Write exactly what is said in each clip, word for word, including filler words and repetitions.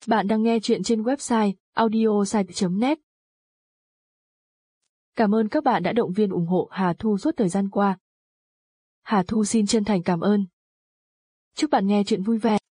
Bạn đang nghe chuyện trên website audiosite chấm net. Cảm ơn các bạn đã động viên ủng hộ Hà Thu suốt thời gian qua. Hà Thu xin chân thành cảm ơn. Chúc bạn nghe chuyện vui vẻ.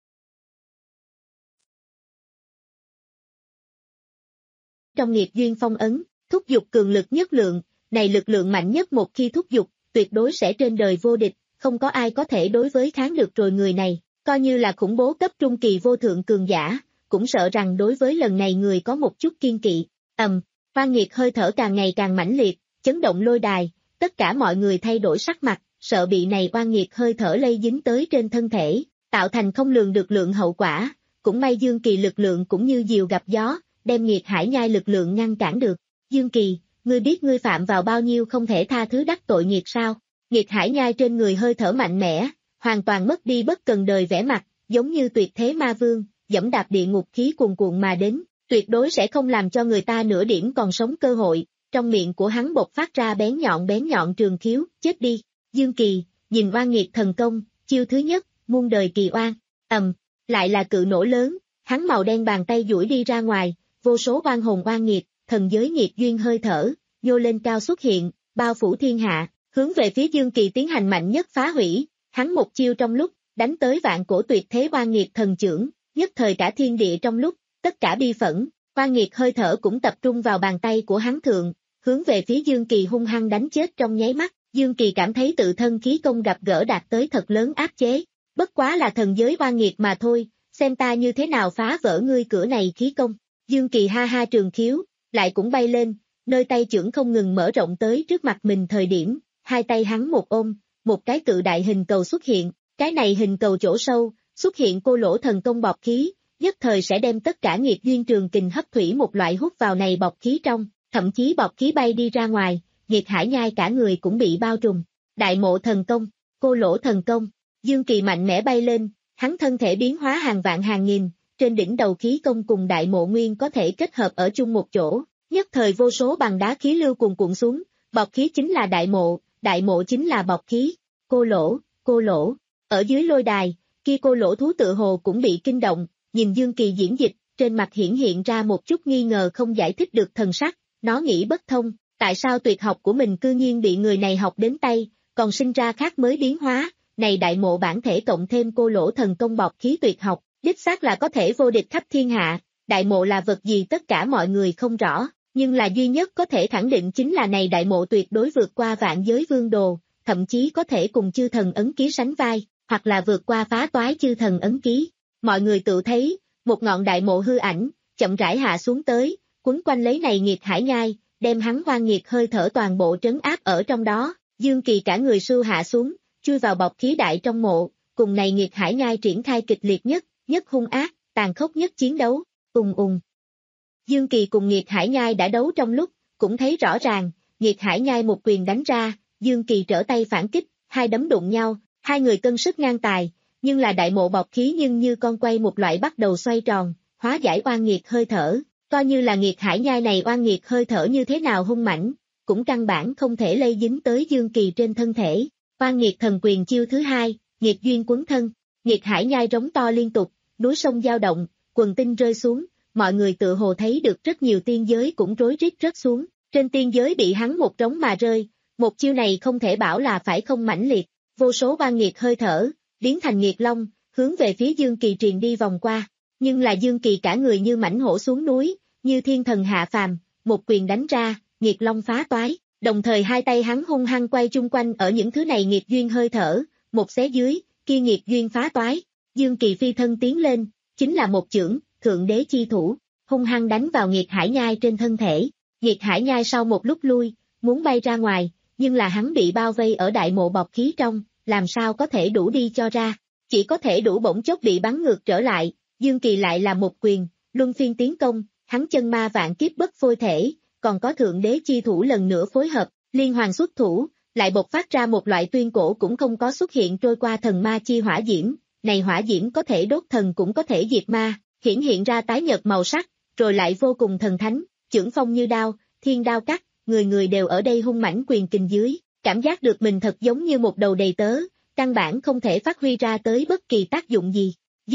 Trong nghiệp duyên phong ấn, thúc dục cường lực nhất lượng, này lực lượng mạnh nhất một khi thúc dục, tuyệt đối sẽ trên đời vô địch, không có ai có thể đối với kháng được rồi người này, coi như là khủng bố cấp trung kỳ vô thượng cường giả, cũng sợ rằng đối với lần này người có một chút kiên kỵ. Ầm, oan nghiệt hơi thở càng ngày càng mãnh liệt, chấn động lôi đài, tất cả mọi người thay đổi sắc mặt, sợ bị này oan nghiệt hơi thở lây dính tới trên thân thể, tạo thành không lường được lượng hậu quả, cũng may Dương Kỳ lực lượng cũng như diều gặp gió, đem Nghiệt Hải Nhai lực lượng ngăn cản được. Dương Kỳ, ngươi biết ngươi phạm vào bao nhiêu không thể tha thứ đắc tội nghiệt sao? Nghiệt Hải Nhai trên người hơi thở mạnh mẽ, hoàn toàn mất đi bất cần đời vẻ mặt, giống như tuyệt thế ma vương, dẫm đạp địa ngục khí cuồn cuộn mà đến, tuyệt đối sẽ không làm cho người ta nửa điểm còn sống cơ hội. Trong miệng của hắn bộc phát ra bén nhọn bén nhọn trường khiếu, chết đi. Dương Kỳ, nhìn oan nghiệt thần công, chiêu thứ nhất, muôn đời kỳ oan. Ầm, lại là cự nổ lớn, hắn màu đen bàn tay duỗi đi ra ngoài, vô số oan hồn oan nghiệt, thần giới nghiệt duyên hơi thở, nhô lên cao xuất hiện, bao phủ thiên hạ, hướng về phía Dương Kỳ tiến hành mạnh nhất phá hủy. Hắn một chiêu trong lúc, đánh tới vạn cổ tuyệt thế oan nghiệt thần chưởng, nhất thời cả thiên địa trong lúc, tất cả bi phẫn, oan nghiệt hơi thở cũng tập trung vào bàn tay của hắn thượng, hướng về phía Dương Kỳ hung hăng đánh chết trong nháy mắt. Dương Kỳ cảm thấy tự thân khí công gặp gỡ đạt tới thật lớn áp chế, bất quá là thần giới oan nghiệt mà thôi, xem ta như thế nào phá vỡ ngươi cửa này khí công. Dương Kỳ ha ha trường khiếu, lại cũng bay lên, nơi tay chưởng không ngừng mở rộng tới trước mặt mình thời điểm, hai tay hắn một ôm, một cái cự đại hình cầu xuất hiện, cái này hình cầu chỗ sâu, xuất hiện cô lỗ thần công bọt khí, nhất thời sẽ đem tất cả nghiệt duyên trường kình hấp thủy một loại hút vào này bọt khí trong, thậm chí bọt khí bay đi ra ngoài, Nghiệt Hải Nhai cả người cũng bị bao trùm. Đại mộ thần công, cô lỗ thần công, Dương Kỳ mạnh mẽ bay lên, hắn thân thể biến hóa hàng vạn hàng nghìn, trên đỉnh đầu khí công cùng đại mộ nguyên có thể kết hợp ở chung một chỗ, nhất thời vô số bằng đá khí lưu cuồn cuộn xuống, bọt khí chính là đại mộ, đại mộ chính là bọt khí, cô lỗ, cô lỗ, ở dưới lôi đài, kia cô lỗ thú tự hồ cũng bị kinh động, nhìn Dương Kỳ diễn dịch, trên mặt hiển hiện ra một chút nghi ngờ không giải thích được thần sắc, nó nghĩ bất thông, tại sao tuyệt học của mình cư nhiên bị người này học đến tay, còn sinh ra khác mới biến hóa, này đại mộ bản thể cộng thêm cô lỗ thần công bọt khí tuyệt học, đích xác là có thể vô địch khắp thiên hạ. Đại mộ là vật gì tất cả mọi người không rõ, nhưng là duy nhất có thể khẳng định chính là này đại mộ tuyệt đối vượt qua vạn giới vương đồ, thậm chí có thể cùng chư thần ấn ký sánh vai, hoặc là vượt qua phá toái chư thần ấn ký. Mọi người tự thấy, một ngọn đại mộ hư ảnh, chậm rãi hạ xuống tới, quấn quanh lấy này Nghiệt Hải Nhai, đem hắn oan nghiệt hơi thở toàn bộ trấn áp ở trong đó. Dương Kỳ cả người sưu hạ xuống, chui vào bọc khí đại trong mộ, cùng này Nghiệt Hải Nhai triển khai kịch liệt nhất, nhất hung ác, tàn khốc nhất chiến đấu, ùng ùng. Dương Kỳ cùng Nghiệt Hải Nhai đã đấu trong lúc, cũng thấy rõ ràng, Nghiệt Hải Nhai một quyền đánh ra, Dương Kỳ trở tay phản kích, hai đấm đụng nhau, hai người cân sức ngang tài, nhưng là đại mộ bọc khí nhưng như con quay một loại bắt đầu xoay tròn, hóa giải oan nghiệt hơi thở, coi như là Nghiệt Hải Nhai này oan nghiệt hơi thở như thế nào hung mãnh, cũng căn bản không thể lây dính tới Dương Kỳ trên thân thể. Oan nghiệt thần quyền chiêu thứ hai, nghiệt duyên quấn thân, Nghiệt Hải Nhai rống to liên tục, núi sông dao động, quần tinh rơi xuống, mọi người tự hồ thấy được rất nhiều tiên giới cũng rối rít rớt xuống, trên tiên giới bị hắn một trống mà rơi, một chiêu này không thể bảo là phải không mãnh liệt, vô số oan nghiệt hơi thở, biến thành nghiệt long, hướng về phía Dương Kỳ truyền đi vòng qua, nhưng là Dương Kỳ cả người như mãnh hổ xuống núi, như thiên thần hạ phàm, một quyền đánh ra, nghiệt long phá toái, đồng thời hai tay hắn hung hăng quay chung quanh ở những thứ này nghiệt duyên hơi thở, một xé dưới, kia nghiệt duyên phá toái, Dương Kỳ phi thân tiến lên, chính là một chưởng, thượng đế chi thủ, hung hăng đánh vào Nghiệt Hải Nhai trên thân thể. Nghiệt Hải Nhai sau một lúc lui, muốn bay ra ngoài, nhưng là hắn bị bao vây ở đại mộ bọc khí trong, làm sao có thể đủ đi cho ra, chỉ có thể đủ bỗng chốc bị bắn ngược trở lại. Dương Kỳ lại là một quyền, luân phiên tiến công, hắn chân ma vạn kiếp bất phôi thể, còn có thượng đế chi thủ lần nữa phối hợp, liên hoàn xuất thủ, lại bộc phát ra một loại tuyên cổ cũng không có xuất hiện trôi qua thần ma chi hỏa diễm, này hỏa diễm có thể đốt thần cũng có thể diệt ma, hiển hiện ra tái nhợt màu sắc, rồi lại vô cùng thần thánh, chưởng phong như đao, thiên đao cắt, người người đều ở đây hung mãnh quyền kình dưới, cảm giác được mình thật giống như một đầu đầy tớ, căn bản không thể phát huy ra tới bất kỳ tác dụng gì. Giết,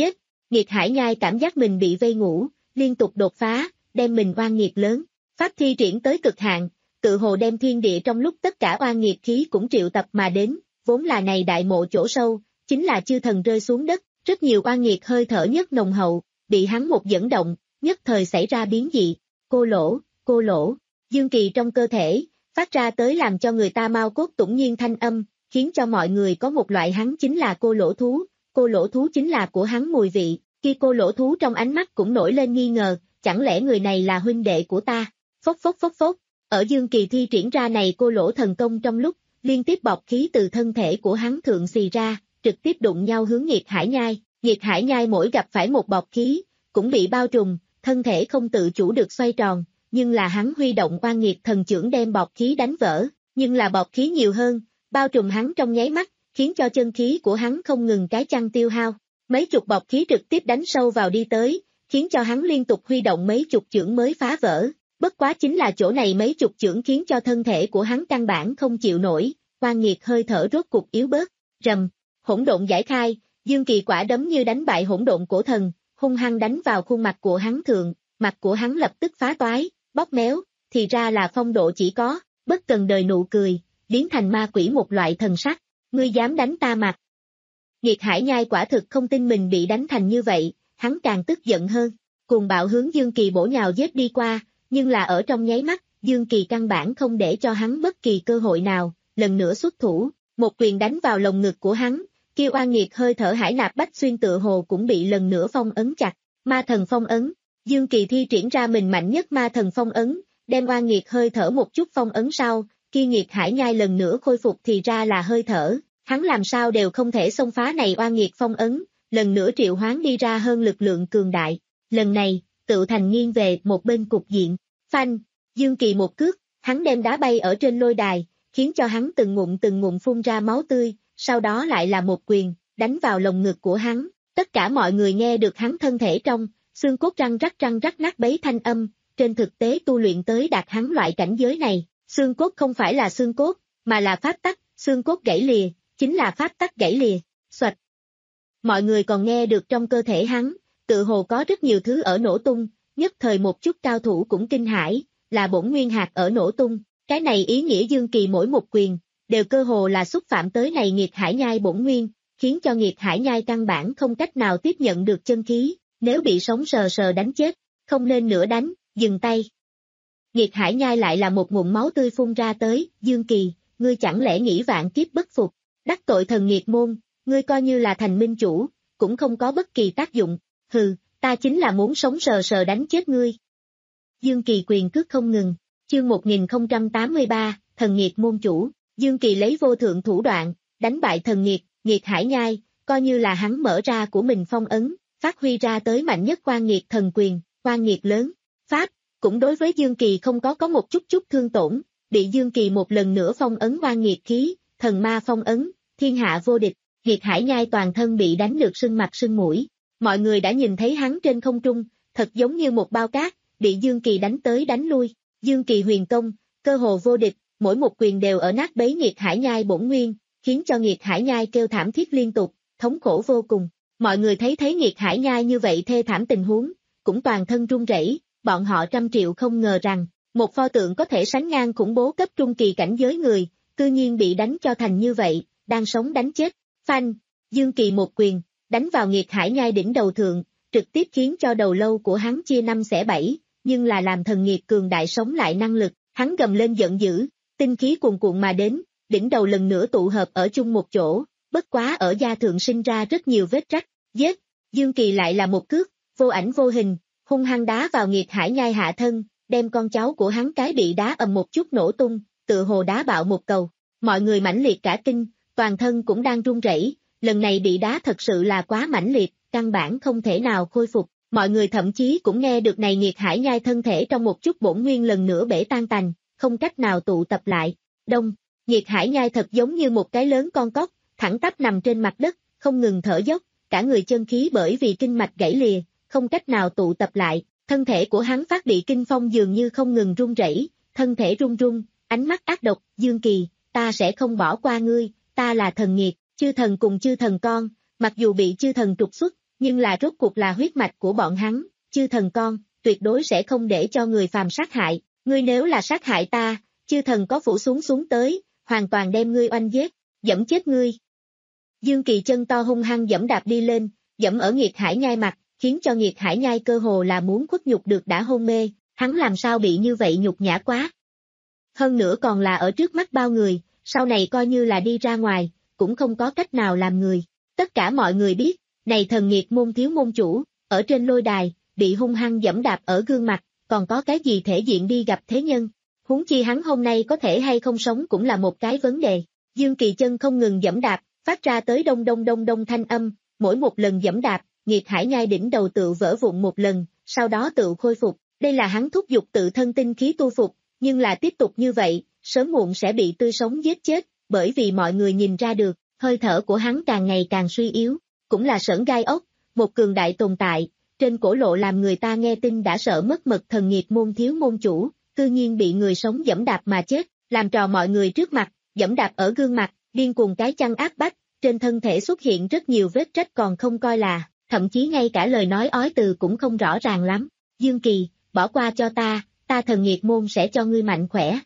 Nghiệt Hải Nhai cảm giác mình bị vây ngủ, liên tục đột phá, đem mình oan nghiệt lớn, pháp thi triển tới cực hạn, tự hồ đem thiên địa trong lúc tất cả oan nghiệt khí cũng triệu tập mà đến, vốn là này đại mộ chỗ sâu, chính là chư thần rơi xuống đất, rất nhiều oan nghiệt hơi thở nhất nồng hậu, bị hắn một dẫn động, nhất thời xảy ra biến dị, cô lỗ, cô lỗ, dương kỳ trong cơ thể, phát ra tới làm cho người ta mau cốt tủng nhiên thanh âm, khiến cho mọi người có một loại hắn chính là cô lỗ thú, cô lỗ thú chính là của hắn mùi vị, khi cô lỗ thú trong ánh mắt cũng nổi lên nghi ngờ, chẳng lẽ người này là huynh đệ của ta, phốc phốc phốc phốc, ở dương kỳ thi triển ra này cô lỗ thần công trong lúc, liên tiếp bọc khí từ thân thể của hắn thượng xì ra, trực tiếp đụng nhau hướng Nghiệt Hải Nhai, Nghiệt Hải Nhai mỗi gặp phải một bọc khí, cũng bị bao trùm, thân thể không tự chủ được xoay tròn, nhưng là hắn huy động oan nghiệt thần chưởng đem bọc khí đánh vỡ, nhưng là bọc khí nhiều hơn, bao trùm hắn trong nháy mắt, khiến cho chân khí của hắn không ngừng cái chăng tiêu hao, mấy chục bọc khí trực tiếp đánh sâu vào đi tới, khiến cho hắn liên tục huy động mấy chục chưởng mới phá vỡ, bất quá chính là chỗ này mấy chục chưởng khiến cho thân thể của hắn căn bản không chịu nổi, oan nghiệt hơi thở rốt cục yếu bớt, rầm, hỗn độn giải khai, dương kỳ quả đấm như đánh bại hỗn độn cổ thần, hung hăng đánh vào khuôn mặt của hắn thượng, mặt của hắn lập tức phá toái, bóp méo, thì ra là phong độ chỉ có, bất cần đời nụ cười, biến thành ma quỷ một loại thần sắc, ngươi dám đánh ta mặt. Nghiệt Hải Nhai quả thực không tin mình bị đánh thành như vậy, hắn càng tức giận hơn, cuồng bạo hướng Dương Kỳ bổ nhào giết đi qua, nhưng là ở trong nháy mắt, Dương Kỳ căn bản không để cho hắn bất kỳ cơ hội nào, lần nữa xuất thủ, một quyền đánh vào lồng ngực của hắn, kia oan nghiệt hơi thở Hải Nạp Bách Xuyên tựa hồ cũng bị lần nữa phong ấn chặt, ma thần phong ấn, Dương Kỳ thi triển ra mình mạnh nhất ma thần phong ấn, đem oan nghiệt hơi thở một chút phong ấn sau, kia Nghiệt Hải Nhai lần nữa khôi phục thì ra là hơi thở, hắn làm sao đều không thể xông phá này oan nghiệt phong ấn, lần nữa triệu hoán đi ra hơn lực lượng cường đại, lần này, tự thành nghiêng về một bên cục diện, phanh, Dương Kỳ một cước, hắn đem đá bay ở trên lôi đài, khiến cho hắn từng ngụm từng ngụm phun ra máu tươi, sau đó lại là một quyền, đánh vào lồng ngực của hắn, tất cả mọi người nghe được hắn thân thể trong, xương cốt răng rắc răng rắc nát bấy thanh âm, trên thực tế tu luyện tới đạt hắn loại cảnh giới này, xương cốt không phải là xương cốt, mà là pháp tắc, xương cốt gãy lìa, chính là pháp tắc gãy lìa, xoạch. Mọi người còn nghe được trong cơ thể hắn, tự hồ có rất nhiều thứ ở nổ tung, nhất thời một chút cao thủ cũng kinh hãi, là bổn nguyên hạt ở nổ tung, cái này ý nghĩa Dương Kỳ mỗi một quyền, đều cơ hồ là xúc phạm tới này Nghiệt Hải Nhai bổn nguyên, khiến cho Nghiệt Hải Nhai căn bản không cách nào tiếp nhận được chân khí, nếu bị sống sờ sờ đánh chết, không nên nữa đánh, dừng tay. Nghiệt Hải Nhai lại là một ngụm máu tươi phun ra tới, Dương Kỳ, ngươi chẳng lẽ nghĩ vạn kiếp bất phục, đắc tội thần nghiệt môn, ngươi coi như là thành minh chủ, cũng không có bất kỳ tác dụng, hừ, ta chính là muốn sống sờ sờ đánh chết ngươi. Dương Kỳ quyền cước không ngừng, chương một nghìn không trăm tám mươi ba, thần nghiệt môn chủ, Dương Kỳ lấy vô thượng thủ đoạn, đánh bại thần nghiệt, Nghiệt Hải Nhai, coi như là hắn mở ra của mình phong ấn, phát huy ra tới mạnh nhất quan nghiệt thần quyền, quan nghiệt lớn, pháp, cũng đối với Dương Kỳ không có có một chút chút thương tổn, bị Dương Kỳ một lần nữa phong ấn quan nghiệt khí, thần ma phong ấn, thiên hạ vô địch, Nghiệt Hải Nhai toàn thân bị đánh được sưng mặt sưng mũi, mọi người đã nhìn thấy hắn trên không trung, thật giống như một bao cát, bị Dương Kỳ đánh tới đánh lui, Dương Kỳ huyền công, cơ hồ vô địch, mỗi một quyền đều ở nát bấy Nghiệt Hải Nhai bổn nguyên, khiến cho Nghiệt Hải Nhai kêu thảm thiết liên tục, thống khổ vô cùng. Mọi người thấy thấy Nghiệt Hải Nhai như vậy thê thảm tình huống, cũng toàn thân run rẩy, bọn họ trăm triệu không ngờ rằng, một pho tượng có thể sánh ngang khủng bố cấp trung kỳ cảnh giới người, cư nhiên bị đánh cho thành như vậy, đang sống đánh chết. Phanh, Dương Kỳ một quyền, đánh vào Nghiệt Hải Nhai đỉnh đầu thượng, trực tiếp khiến cho đầu lâu của hắn chia năm xẻ bảy, nhưng là làm thần nghiệt cường đại sống lại năng lực, hắn gầm lên giận dữ, tinh khí cuồn cuộn mà đến, đỉnh đầu lần nữa tụ hợp ở chung một chỗ, bất quá ở da thượng sinh ra rất nhiều vết rách, giết, Dương Kỳ lại là một cước, vô ảnh vô hình, hung hăng đá vào Nghiệt Hải Nhai hạ thân, đem con cháu của hắn cái bị đá ầm một chút nổ tung, tựa hồ đá bạo một cầu, mọi người mãnh liệt cả kinh, toàn thân cũng đang run rẩy, lần này bị đá thật sự là quá mãnh liệt, căn bản không thể nào khôi phục, mọi người thậm chí cũng nghe được này Nghiệt Hải Nhai thân thể trong một chút bổn nguyên lần nữa bể tan tành, không cách nào tụ tập lại, đông, Nghiệt Hải Nhai thật giống như một cái lớn con cóc, thẳng tắp nằm trên mặt đất, không ngừng thở dốc, cả người chân khí bởi vì kinh mạch gãy lìa, không cách nào tụ tập lại, thân thể của hắn phát bị kinh phong dường như không ngừng run rẩy, thân thể run run, ánh mắt ác độc, Dương Kỳ, ta sẽ không bỏ qua ngươi, ta là thần nghiệt, chư thần cùng chư thần con, mặc dù bị chư thần trục xuất, nhưng là rốt cuộc là huyết mạch của bọn hắn, chư thần con, tuyệt đối sẽ không để cho người phàm sát hại, ngươi nếu là sát hại ta, chư thần có phủ xuống xuống tới, hoàn toàn đem ngươi oanh giết, dẫm chết ngươi. Dương Kỳ chân to hung hăng dẫm đạp đi lên, dẫm ở Nghiệt Hải Nhai mặt, khiến cho Nghiệt Hải Nhai cơ hồ là muốn khuất nhục được đã hôn mê, hắn làm sao bị như vậy nhục nhã quá. Hơn nữa còn là ở trước mắt bao người, sau này coi như là đi ra ngoài, cũng không có cách nào làm người. Tất cả mọi người biết, này thần nghiệt môn thiếu môn chủ, ở trên lôi đài, bị hung hăng dẫm đạp ở gương mặt, còn có cái gì thể diện đi gặp thế nhân. Huống chi hắn hôm nay có thể hay không sống cũng là một cái vấn đề. Dương Kỳ chân không ngừng dẫm đạp, phát ra tới đông đông đông đông thanh âm, mỗi một lần dẫm đạp, Nghiệt Hải Nhai đỉnh đầu tự vỡ vụn một lần, sau đó tự khôi phục. Đây là hắn thúc giục tự thân tinh khí tu phục, nhưng là tiếp tục như vậy, sớm muộn sẽ bị tươi sống giết chết, bởi vì mọi người nhìn ra được, hơi thở của hắn càng ngày càng suy yếu, cũng là sởn gai ốc, một cường đại tồn tại, trên cổ lộ làm người ta nghe tin đã sợ mất mật thần nghiệt môn thiếu môn chủ, cư nhiên bị người sống dẫm đạp mà chết, làm trò mọi người trước mặt, dẫm đạp ở gương mặt, điên cuồng cái chăn áp bách, trên thân thể xuất hiện rất nhiều vết rách còn không coi là, thậm chí ngay cả lời nói ói từ cũng không rõ ràng lắm. Dương Kỳ, bỏ qua cho ta, ta thần nghiệt môn sẽ cho ngươi mạnh khỏe.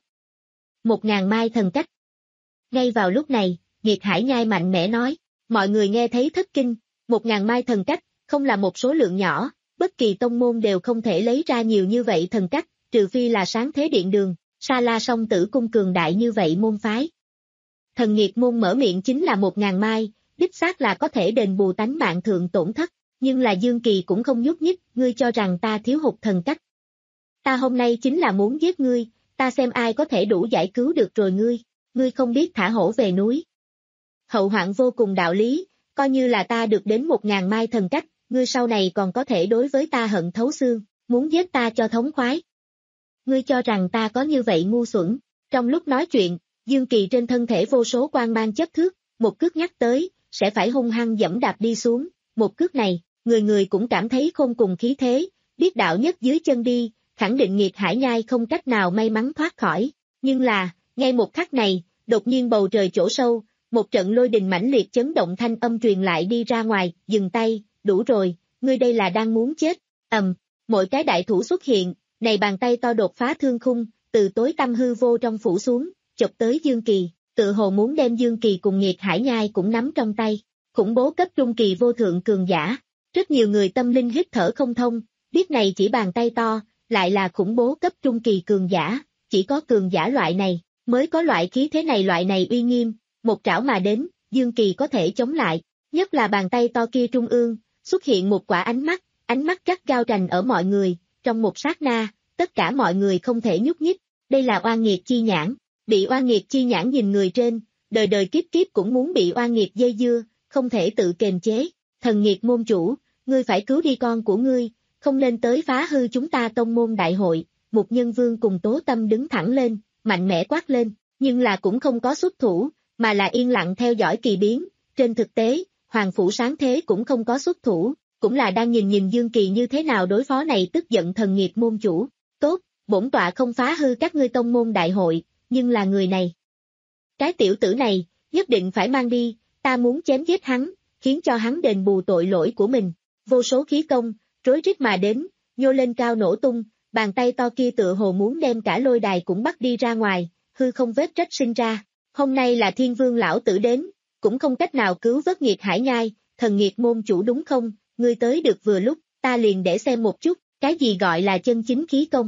Một ngàn mai thần cách. Ngay vào lúc này, Nghiệt Hải Nhai mạnh mẽ nói, mọi người nghe thấy thất kinh, một ngàn mai thần cách, không là một số lượng nhỏ, bất kỳ tông môn đều không thể lấy ra nhiều như vậy thần cách, trừ phi là Sáng Thế Điện Đường, Sa La Song Tử Cung cường đại như vậy môn phái. Thần nghiệt môn mở miệng chính là một ngàn mai, đích xác là có thể đền bù tánh mạng thượng tổn thất, nhưng là Dương Kỳ cũng không nhúc nhích, ngươi cho rằng ta thiếu hụt thần cách. Ta hôm nay chính là muốn giết ngươi, ta xem ai có thể đủ giải cứu được rồi ngươi, ngươi không biết thả hổ về núi. Hậu hoạn vô cùng đạo lý, coi như là ta được đến một ngàn mai thần cách, ngươi sau này còn có thể đối với ta hận thấu xương, muốn giết ta cho thống khoái. Ngươi cho rằng ta có như vậy ngu xuẩn. Trong lúc nói chuyện, Dương Kỳ trên thân thể vô số quang mang chấp thước, một cước nhắc tới, sẽ phải hung hăng dẫm đạp đi xuống, một cước này, người người cũng cảm thấy khôn cùng khí thế, biết đạo nhất dưới chân đi, khẳng định Nghiệt Hải Nhai không cách nào may mắn thoát khỏi. Nhưng là, ngay một khắc này, đột nhiên bầu trời chỗ sâu, một trận lôi đình mãnh liệt chấn động thanh âm truyền lại đi ra ngoài, dừng tay, đủ rồi, ngươi đây là đang muốn chết. Ầm, mỗi cái đại thủ xuất hiện, này bàn tay to đột phá thương khung, từ tối tăm hư vô trong phủ xuống, chụp tới Dương Kỳ, tự hồ muốn đem Dương Kỳ cùng Nghiệt Hải Nhai cũng nắm trong tay. Khủng bố cấp trung kỳ vô thượng cường giả, rất nhiều người tâm linh hít thở không thông, biết này chỉ bàn tay to, lại là khủng bố cấp trung kỳ cường giả, chỉ có cường giả loại này, mới có loại khí thế này loại này uy nghiêm, một trảo mà đến, Dương Kỳ có thể chống lại, nhất là bàn tay to kia trung ương, xuất hiện một quả ánh mắt, ánh mắt gắt gao rành ở mọi người, trong một sát na, tất cả mọi người không thể nhúc nhích, đây là oan nghiệt chi nhãn, bị oan nghiệt chi nhãn nhìn người trên, đời đời kiếp kiếp cũng muốn bị oan nghiệt dây dưa, không thể tự kiềm chế, thần nghiệt môn chủ, ngươi phải cứu đi con của ngươi, không nên tới phá hư chúng ta tông môn đại hội. Mục Nhân Vương cùng Tố Tâm đứng thẳng lên, mạnh mẽ quát lên, nhưng là cũng không có xuất thủ, mà là yên lặng theo dõi kỳ biến, trên thực tế, Hoàng Phủ Sáng Thế cũng không có xuất thủ, cũng là đang nhìn nhìn Dương Kỳ như thế nào đối phó này tức giận thần nghiệt môn chủ. Tốt, bổn tọa không phá hư các ngươi tông môn đại hội, nhưng là người này. Cái tiểu tử này, nhất định phải mang đi, ta muốn chém giết hắn, khiến cho hắn đền bù tội lỗi của mình. Vô số khí công, rối rít mà đến, nhô lên cao nổ tung, bàn tay to kia tựa hồ muốn đem cả lôi đài cũng bắt đi ra ngoài, hư không vết rách sinh ra. Hôm nay là Thiên Vương lão tử đến, cũng không cách nào cứu vớt Nghiệt Hải Nhai, thần nghiệt môn chủ đúng không, ngươi tới được vừa lúc, ta liền để xem một chút, cái gì gọi là chân chính khí công.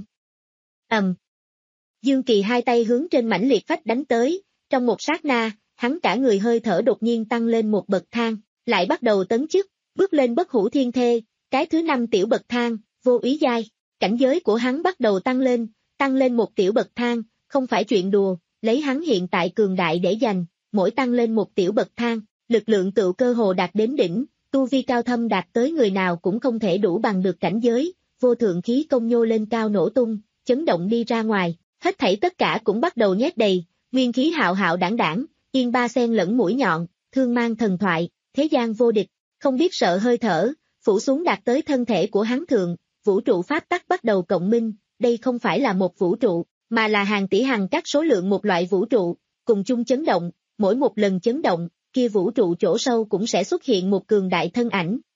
Ầm. Um. Dương Kỳ hai tay hướng trên mãnh liệt phách đánh tới, trong một sát na, hắn cả người hơi thở đột nhiên tăng lên một bậc thang, lại bắt đầu tấn chức, bước lên bất hủ thiên thê, cái thứ năm tiểu bậc thang, vô úy giai, cảnh giới của hắn bắt đầu tăng lên, tăng lên một tiểu bậc thang, không phải chuyện đùa, lấy hắn hiện tại cường đại để dành, mỗi tăng lên một tiểu bậc thang, lực lượng tựu cơ hồ đạt đến đỉnh, tu vi cao thâm đạt tới người nào cũng không thể đủ bằng được cảnh giới, vô thượng khí công nhô lên cao nổ tung, chấn động đi ra ngoài, hết thảy tất cả cũng bắt đầu nhét đầy, nguyên khí hạo hạo đảng đảng, yên ba sen lẫn mũi nhọn, thương mang thần thoại, thế gian vô địch, không biết sợ hơi thở, phủ xuống đạt tới thân thể của hắn thượng, vũ trụ pháp tắc bắt đầu cộng minh, đây không phải là một vũ trụ, mà là hàng tỷ hàng các số lượng một loại vũ trụ, cùng chung chấn động, mỗi một lần chấn động, kia vũ trụ chỗ sâu cũng sẽ xuất hiện một cường đại thân ảnh,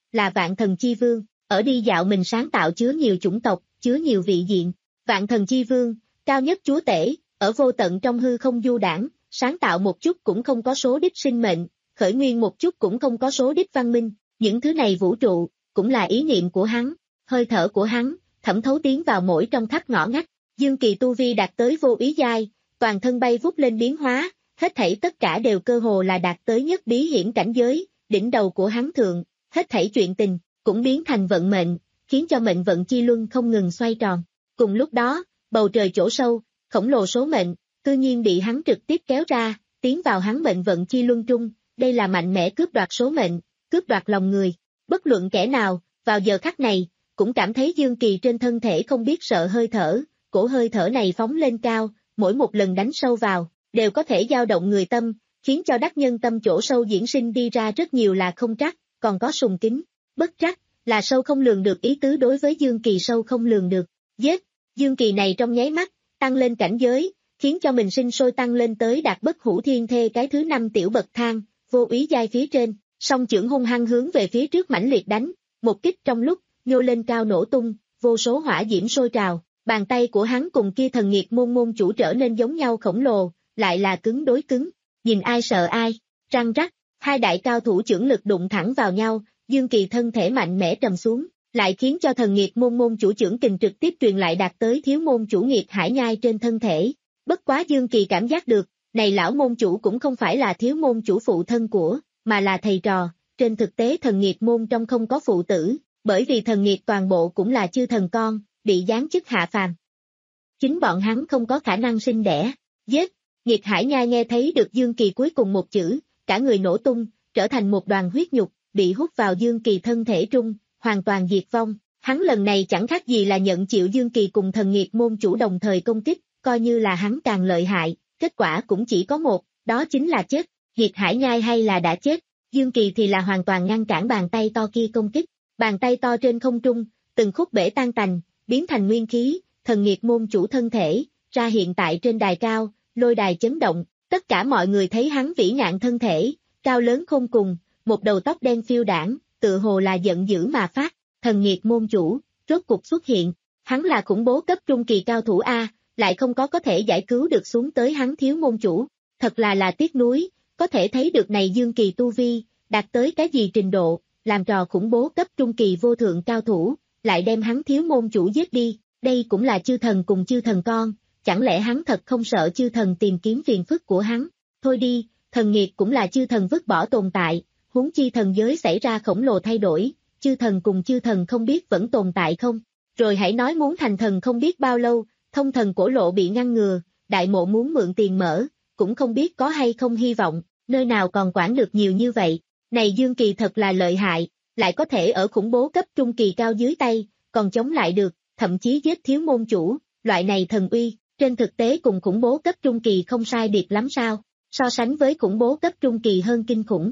là vạn thần chi vương, ở đi dạo mình sáng tạo chứa nhiều chủng tộc, chứa nhiều vị diện. Vạn thần chi vương, cao nhất chúa tể, ở vô tận trong hư không du đảng, sáng tạo một chút cũng không có số đích sinh mệnh, khởi nguyên một chút cũng không có số đích văn minh, những thứ này vũ trụ, cũng là ý niệm của hắn, hơi thở của hắn, thẩm thấu tiến vào mỗi trong khắp ngõ ngách. Dương Kỳ tu vi đạt tới vô ý giai, toàn thân bay vút lên biến hóa, hết thảy tất cả đều cơ hồ là đạt tới nhất bí hiển cảnh giới, đỉnh đầu của hắn thượng, hết thảy chuyện tình, cũng biến thành vận mệnh, khiến cho mệnh vận chi luân không ngừng xoay tròn. Cùng lúc đó, bầu trời chỗ sâu, khổng lồ số mệnh, tự nhiên bị hắn trực tiếp kéo ra, tiến vào hắn mệnh vận chi luân trung, đây là mạnh mẽ cướp đoạt số mệnh, cướp đoạt lòng người. Bất luận kẻ nào, vào giờ khắc này, cũng cảm thấy Dương Kỳ trên thân thể không biết sợ hơi thở, cổ hơi thở này phóng lên cao, mỗi một lần đánh sâu vào, đều có thể dao động người tâm, khiến cho đắc nhân tâm chỗ sâu diễn sinh đi ra rất nhiều là không trắc, còn có sùng kính, bất trắc, là sâu không lường được ý tứ đối với Dương Kỳ sâu không lường được. Giết, Dương Kỳ này trong nháy mắt, tăng lên cảnh giới, khiến cho mình sinh sôi tăng lên tới đạt bất hủ thiên thê cái thứ năm tiểu bậc thang, vô úy giai phía trên, song chưởng hung hăng hướng về phía trước mãnh liệt đánh, một kích trong lúc, nhô lên cao nổ tung, vô số hỏa diễm sôi trào, bàn tay của hắn cùng kia thần nghiệt môn môn chủ trở nên giống nhau khổng lồ, lại là cứng đối cứng, nhìn ai sợ ai, răng rắc, hai đại cao thủ chưởng lực đụng thẳng vào nhau, Dương Kỳ thân thể mạnh mẽ trầm xuống, lại khiến cho thần nghiệt môn môn chủ chưởng kình trực tiếp truyền lại đạt tới thiếu môn chủ nghiệt hải nhai trên thân thể. Bất quá Dương Kỳ cảm giác được, này lão môn chủ cũng không phải là thiếu môn chủ phụ thân của, mà là thầy trò, trên thực tế thần nghiệt môn trong không có phụ tử, bởi vì thần nghiệt toàn bộ cũng là chư thần con, bị giáng chức hạ phàm. Chính bọn hắn không có khả năng sinh đẻ, giết, nghiệt hải nhai nghe thấy được Dương Kỳ cuối cùng một chữ, cả người nổ tung, trở thành một đoàn huyết nhục, bị hút vào Dương Kỳ thân thể trung, hoàn toàn diệt vong. Hắn lần này chẳng khác gì là nhận chịu Dương Kỳ cùng thần nghiệt môn chủ đồng thời công kích, coi như là hắn càng lợi hại, kết quả cũng chỉ có một, đó chính là chết. Nghiệt hải nhai hay là đã chết, Dương Kỳ thì là hoàn toàn ngăn cản bàn tay to kia công kích, bàn tay to trên không trung, từng khúc bể tan tành, biến thành nguyên khí, thần nghiệt môn chủ thân thể, ra hiện tại trên đài cao, lôi đài chấn động, tất cả mọi người thấy hắn vĩ ngạn thân thể, cao lớn khôn cùng, một đầu tóc đen phiêu đảng, tự hồ là giận dữ mà phát, thần nghiệt môn chủ, rốt cục xuất hiện, hắn là khủng bố cấp trung kỳ cao thủ A, lại không có có thể giải cứu được xuống tới hắn thiếu môn chủ, thật là là tiếc nuối, có thể thấy được này Dương Kỳ tu vi, đạt tới cái gì trình độ, làm trò khủng bố cấp trung kỳ vô thượng cao thủ, lại đem hắn thiếu môn chủ giết đi, đây cũng là chư thần cùng chư thần con, chẳng lẽ hắn thật không sợ chư thần tìm kiếm phiền phức của hắn, thôi đi, thần nghiệt cũng là chư thần vứt bỏ tồn tại, huống chi thần giới xảy ra khổng lồ thay đổi, chư thần cùng chư thần không biết vẫn tồn tại không, rồi hãy nói muốn thành thần không biết bao lâu, thông thần cổ lộ bị ngăn ngừa, đại mộ muốn mượn tiền mở, cũng không biết có hay không hy vọng, nơi nào còn quản được nhiều như vậy, này Dương Kỳ thật là lợi hại, lại có thể ở khủng bố cấp trung kỳ cao dưới tay, còn chống lại được, thậm chí giết thiếu môn chủ, loại này thần uy, trên thực tế cùng khủng bố cấp trung kỳ không sai biệt lắm sao, so sánh với khủng bố cấp trung kỳ hơn kinh khủng.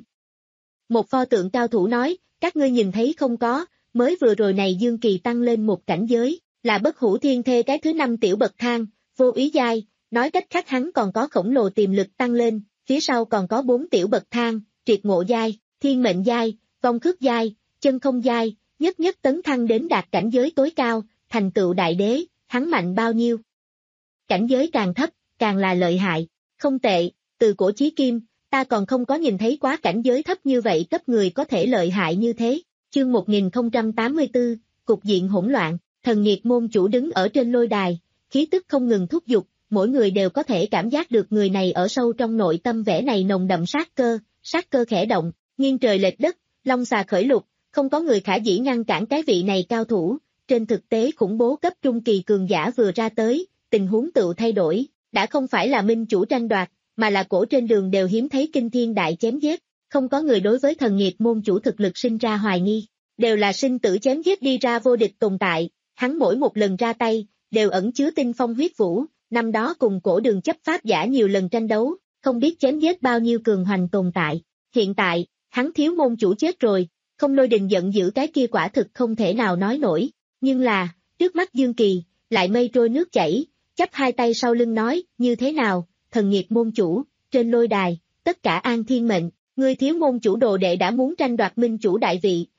Một pho tượng cao thủ nói, các ngươi nhìn thấy không có, mới vừa rồi này Dương Kỳ tăng lên một cảnh giới, là bất hủ thiên thê cái thứ năm tiểu bậc thang, vô úy giai, nói cách khác hắn còn có khổng lồ tiềm lực tăng lên, phía sau còn có bốn tiểu bậc thang, triệt ngộ giai, thiên mệnh giai, vong khước giai, chân không giai, nhất nhất tấn thăng đến đạt cảnh giới tối cao, thành tựu đại đế, hắn mạnh bao nhiêu. Cảnh giới càng thấp, càng là lợi hại, không tệ, từ cổ chí kim, ta còn không có nhìn thấy quá cảnh giới thấp như vậy cấp người có thể lợi hại như thế. Chương một nghìn không trăm tám mươi tư, cục diện hỗn loạn, thần nghiệt môn chủ đứng ở trên lôi đài, khí tức không ngừng thúc giục, mỗi người đều có thể cảm giác được người này ở sâu trong nội tâm vẻ này nồng đậm sát cơ, sát cơ khẽ động, nghiêng trời lệch đất, long xà khởi lục, không có người khả dĩ ngăn cản cái vị này cao thủ, trên thực tế khủng bố cấp trung kỳ cường giả vừa ra tới, tình huống tự thay đổi, đã không phải là minh chủ tranh đoạt, mà là cổ trên đường đều hiếm thấy kinh thiên đại chém giết, không có người đối với thần nghiệt môn chủ thực lực sinh ra hoài nghi, đều là sinh tử chém giết đi ra vô địch tồn tại, hắn mỗi một lần ra tay, đều ẩn chứa tinh phong huyết vũ, năm đó cùng cổ đường chấp pháp giả nhiều lần tranh đấu, không biết chém giết bao nhiêu cường hoành tồn tại, hiện tại, hắn thiếu môn chủ chết rồi, không lôi đình giận dữ cái kia quả thực không thể nào nói nổi, nhưng là, trước mắt Dương Kỳ, lại mây trôi nước chảy, chắp hai tay sau lưng nói, như thế nào, thần nghiệt môn chủ, trên lôi đài, tất cả an thiên mệnh, ngươi thiếu môn chủ đồ đệ đã muốn tranh đoạt minh chủ đại vị,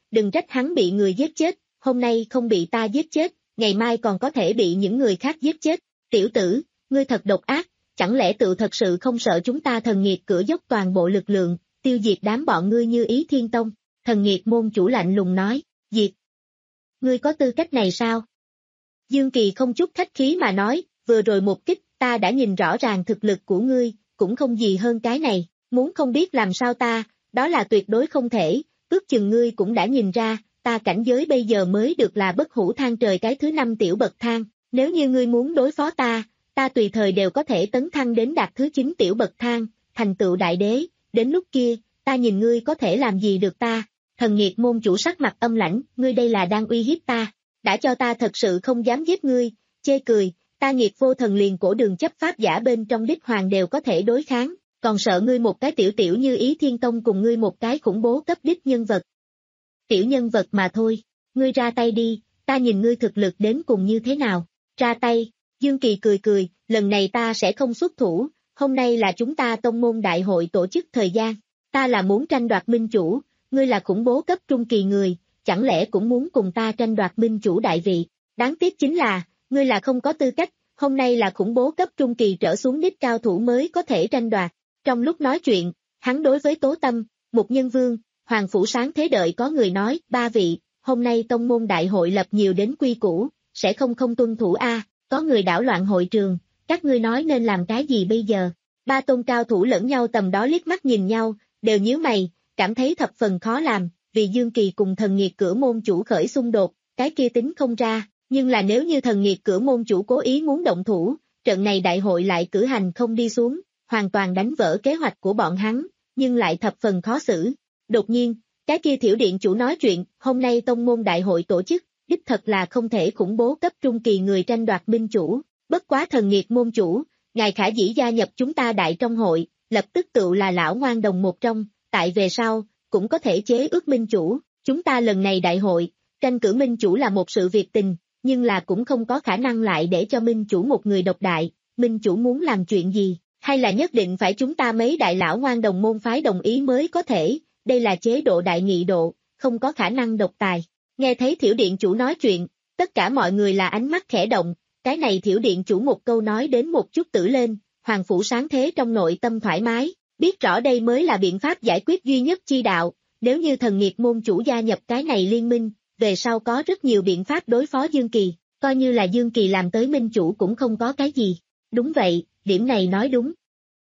đừng trách hắn bị người giết chết, hôm nay không bị ta giết chết, ngày mai còn có thể bị những người khác giết chết. Tiểu tử, ngươi thật độc ác, chẳng lẽ tự thật sự không sợ chúng ta thần nghiệt cửa dốc toàn bộ lực lượng, tiêu diệt đám bọn ngươi như Ý Thiên Tông? Thần nghiệt môn chủ lạnh lùng nói, diệt. Ngươi có tư cách này sao? Dương Kỳ không chút khách khí mà nói, vừa rồi một kích, ta đã nhìn rõ ràng thực lực của ngươi, cũng không gì hơn cái này, muốn không biết làm sao ta, đó là tuyệt đối không thể, ước chừng ngươi cũng đã nhìn ra, ta cảnh giới bây giờ mới được là bất hủ thang trời cái thứ năm tiểu bậc thang, nếu như ngươi muốn đối phó ta, ta tùy thời đều có thể tấn thăng đến đạt thứ chín tiểu bậc thang, thành tựu đại đế, đến lúc kia, ta nhìn ngươi có thể làm gì được ta. Thần nghiệt môn chủ sắc mặt âm lãnh, ngươi đây là đang uy hiếp ta, đã cho ta thật sự không dám giết ngươi, chê cười, ta nghiệt vô thần liền cổ đường chấp pháp giả bên trong đích hoàng đều có thể đối kháng, còn sợ ngươi một cái tiểu tiểu như Ý Thiên Tông cùng ngươi một cái khủng bố cấp đích nhân vật. Tiểu nhân vật mà thôi, ngươi ra tay đi, ta nhìn ngươi thực lực đến cùng như thế nào, ra tay. Dương Kỳ cười cười, lần này ta sẽ không xuất thủ, hôm nay là chúng ta tông môn đại hội tổ chức thời gian, ta là muốn tranh đoạt minh chủ, ngươi là khủng bố cấp trung kỳ người, chẳng lẽ cũng muốn cùng ta tranh đoạt minh chủ đại vị, đáng tiếc chính là, ngươi là không có tư cách, hôm nay là khủng bố cấp trung kỳ trở xuống đích cao thủ mới có thể tranh đoạt. Trong lúc nói chuyện, hắn đối với Tố Tâm, Mục Nhân Vương, Hoàng Phủ Sáng Thế đợi có người nói, ba vị, hôm nay tông môn đại hội lập nhiều đến quy củ, sẽ không không tuân thủ a. Có người đảo loạn hội trường, các ngươi nói nên làm cái gì bây giờ? Ba tôn cao thủ lẫn nhau tầm đó liếc mắt nhìn nhau, đều nhíu mày, cảm thấy thập phần khó làm, vì Dương Kỳ cùng thần nghiệt cửa môn chủ khởi xung đột, cái kia tính không ra, nhưng là nếu như thần nghiệt cửa môn chủ cố ý muốn động thủ, trận này đại hội lại cử hành không đi xuống, hoàn toàn đánh vỡ kế hoạch của bọn hắn, nhưng lại thập phần khó xử. Đột nhiên, cái kia thiểu điện chủ nói chuyện, hôm nay tông môn đại hội tổ chức, đích thật là không thể khủng bố cấp trung kỳ người tranh đoạt minh chủ, bất quá thần nghiệt môn chủ, ngài khả dĩ gia nhập chúng ta đại trong hội, lập tức tự là lão ngoan đồng một trong, tại về sau, cũng có thể chế ước minh chủ, chúng ta lần này đại hội, tranh cử minh chủ là một sự việc tình, nhưng là cũng không có khả năng lại để cho minh chủ một người độc đại, minh chủ muốn làm chuyện gì, hay là nhất định phải chúng ta mấy đại lão ngoan đồng môn phái đồng ý mới có thể, đây là chế độ đại nghị độ, không có khả năng độc tài. Nghe thấy thiểu điện chủ nói chuyện, tất cả mọi người là ánh mắt khẽ động, cái này thiểu điện chủ một câu nói đến một chút tử lên, Hoàng Phủ Sáng Thế trong nội tâm thoải mái, biết rõ đây mới là biện pháp giải quyết duy nhất chi đạo, nếu như thần nghiệt môn chủ gia nhập cái này liên minh, về sau có rất nhiều biện pháp đối phó Dương Kỳ, coi như là Dương Kỳ làm tới minh chủ cũng không có cái gì. Đúng vậy, điểm này nói đúng.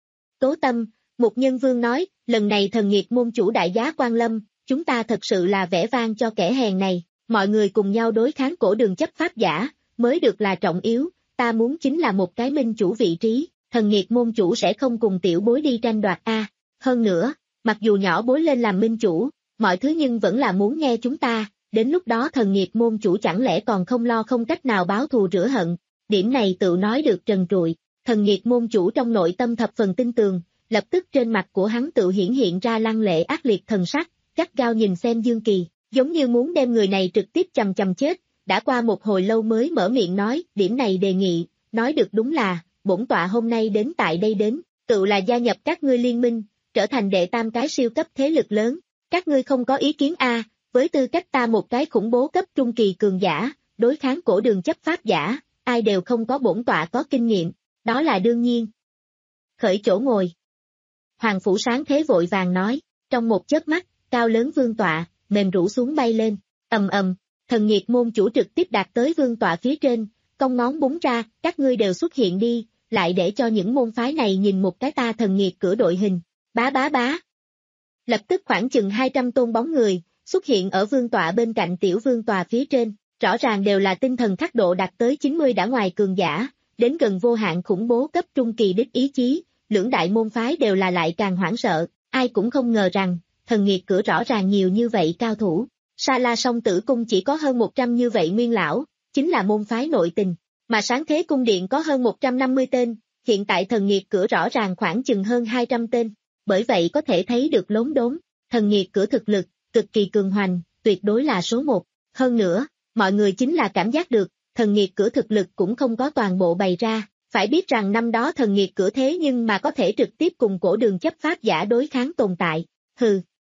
Tố Tâm, Mục Nhân Vương nói, lần này thần nghiệt môn chủ đại giá quan lâm, chúng ta thật sự là vẻ vang cho kẻ hèn này, mọi người cùng nhau đối kháng cổ đường chấp pháp giả, mới được là trọng yếu, ta muốn chính là một cái minh chủ vị trí, thần nghiệt môn chủ sẽ không cùng tiểu bối đi tranh đoạt a. Hơn nữa, mặc dù nhỏ bối lên làm minh chủ, mọi thứ nhưng vẫn là muốn nghe chúng ta, đến lúc đó thần nghiệt môn chủ chẳng lẽ còn không lo không cách nào báo thù rửa hận, điểm này tự nói được trần trụi, thần nghiệt môn chủ trong nội tâm thập phần tin tường, lập tức trên mặt của hắn tự hiển hiện ra lăng lệ ác liệt thần sắc, gắt gao nhìn xem Dương Kỳ, giống như muốn đem người này trực tiếp chầm chầm chết, đã qua một hồi lâu mới mở miệng nói, điểm này đề nghị, nói được đúng là, bổn tọa hôm nay đến tại đây đến, tự là gia nhập các ngươi liên minh, trở thành đệ tam cái siêu cấp thế lực lớn, các ngươi không có ý kiến a? Với tư cách ta một cái khủng bố cấp trung kỳ cường giả, đối kháng cổ đường chấp pháp giả, ai đều không có bổn tọa có kinh nghiệm, đó là đương nhiên. Khởi chỗ ngồi. Hoàng Phủ Sáng Thế vội vàng nói, trong một chớp mắt, cao lớn vương tọa, mềm rũ xuống bay lên, ầm ầm, thần nghiệt môn chủ trực tiếp đạt tới vương tọa phía trên, cong ngón búng ra, các ngươi đều xuất hiện đi, lại để cho những môn phái này nhìn một cái ta thần nghiệt cửa đội hình, bá bá bá. Lập tức khoảng chừng hai trăm tôn bóng người, xuất hiện ở vương tọa bên cạnh tiểu vương tòa phía trên, rõ ràng đều là tinh thần khắc độ đạt tới chín mươi đã ngoài cường giả, đến gần vô hạn khủng bố cấp trung kỳ đích ý chí, lưỡng đại môn phái đều là lại càng hoảng sợ, ai cũng không ngờ rằng, thần nghiệt cửa rõ ràng nhiều như vậy cao thủ, Sa La Song Tử Cung chỉ có hơn một trăm như vậy nguyên lão, chính là môn phái nội tình, mà Sáng Thế Cung Điện có hơn một trăm năm mươi tên, hiện tại thần nghiệt cửa rõ ràng khoảng chừng hơn hai trăm tên, bởi vậy có thể thấy được lốm đốm, thần nghiệt cửa thực lực, cực kỳ cường hoành, tuyệt đối là số một, hơn nữa, mọi người chính là cảm giác được, thần nghiệt cửa thực lực cũng không có toàn bộ bày ra, phải biết rằng năm đó thần nghiệt cửa thế nhưng mà có thể trực tiếp cùng cổ đường chấp pháp giả đối kháng tồn tại, hừ.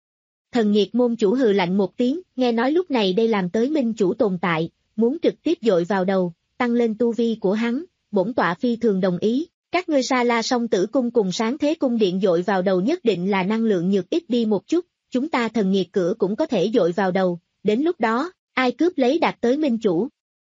Thần Nghiệt môn chủ hừ lạnh một tiếng, nghe nói lúc này đây làm tới minh chủ tồn tại, muốn trực tiếp dội vào đầu, tăng lên tu vi của hắn, bổn tọa phi thường đồng ý. Các ngươi Sa La Song Tử cung cùng Sáng Thế cung điện dội vào đầu nhất định là năng lượng nhược ít đi một chút, chúng ta Thần Nghiệt cửa cũng có thể dội vào đầu, đến lúc đó, ai cướp lấy đạt tới minh chủ.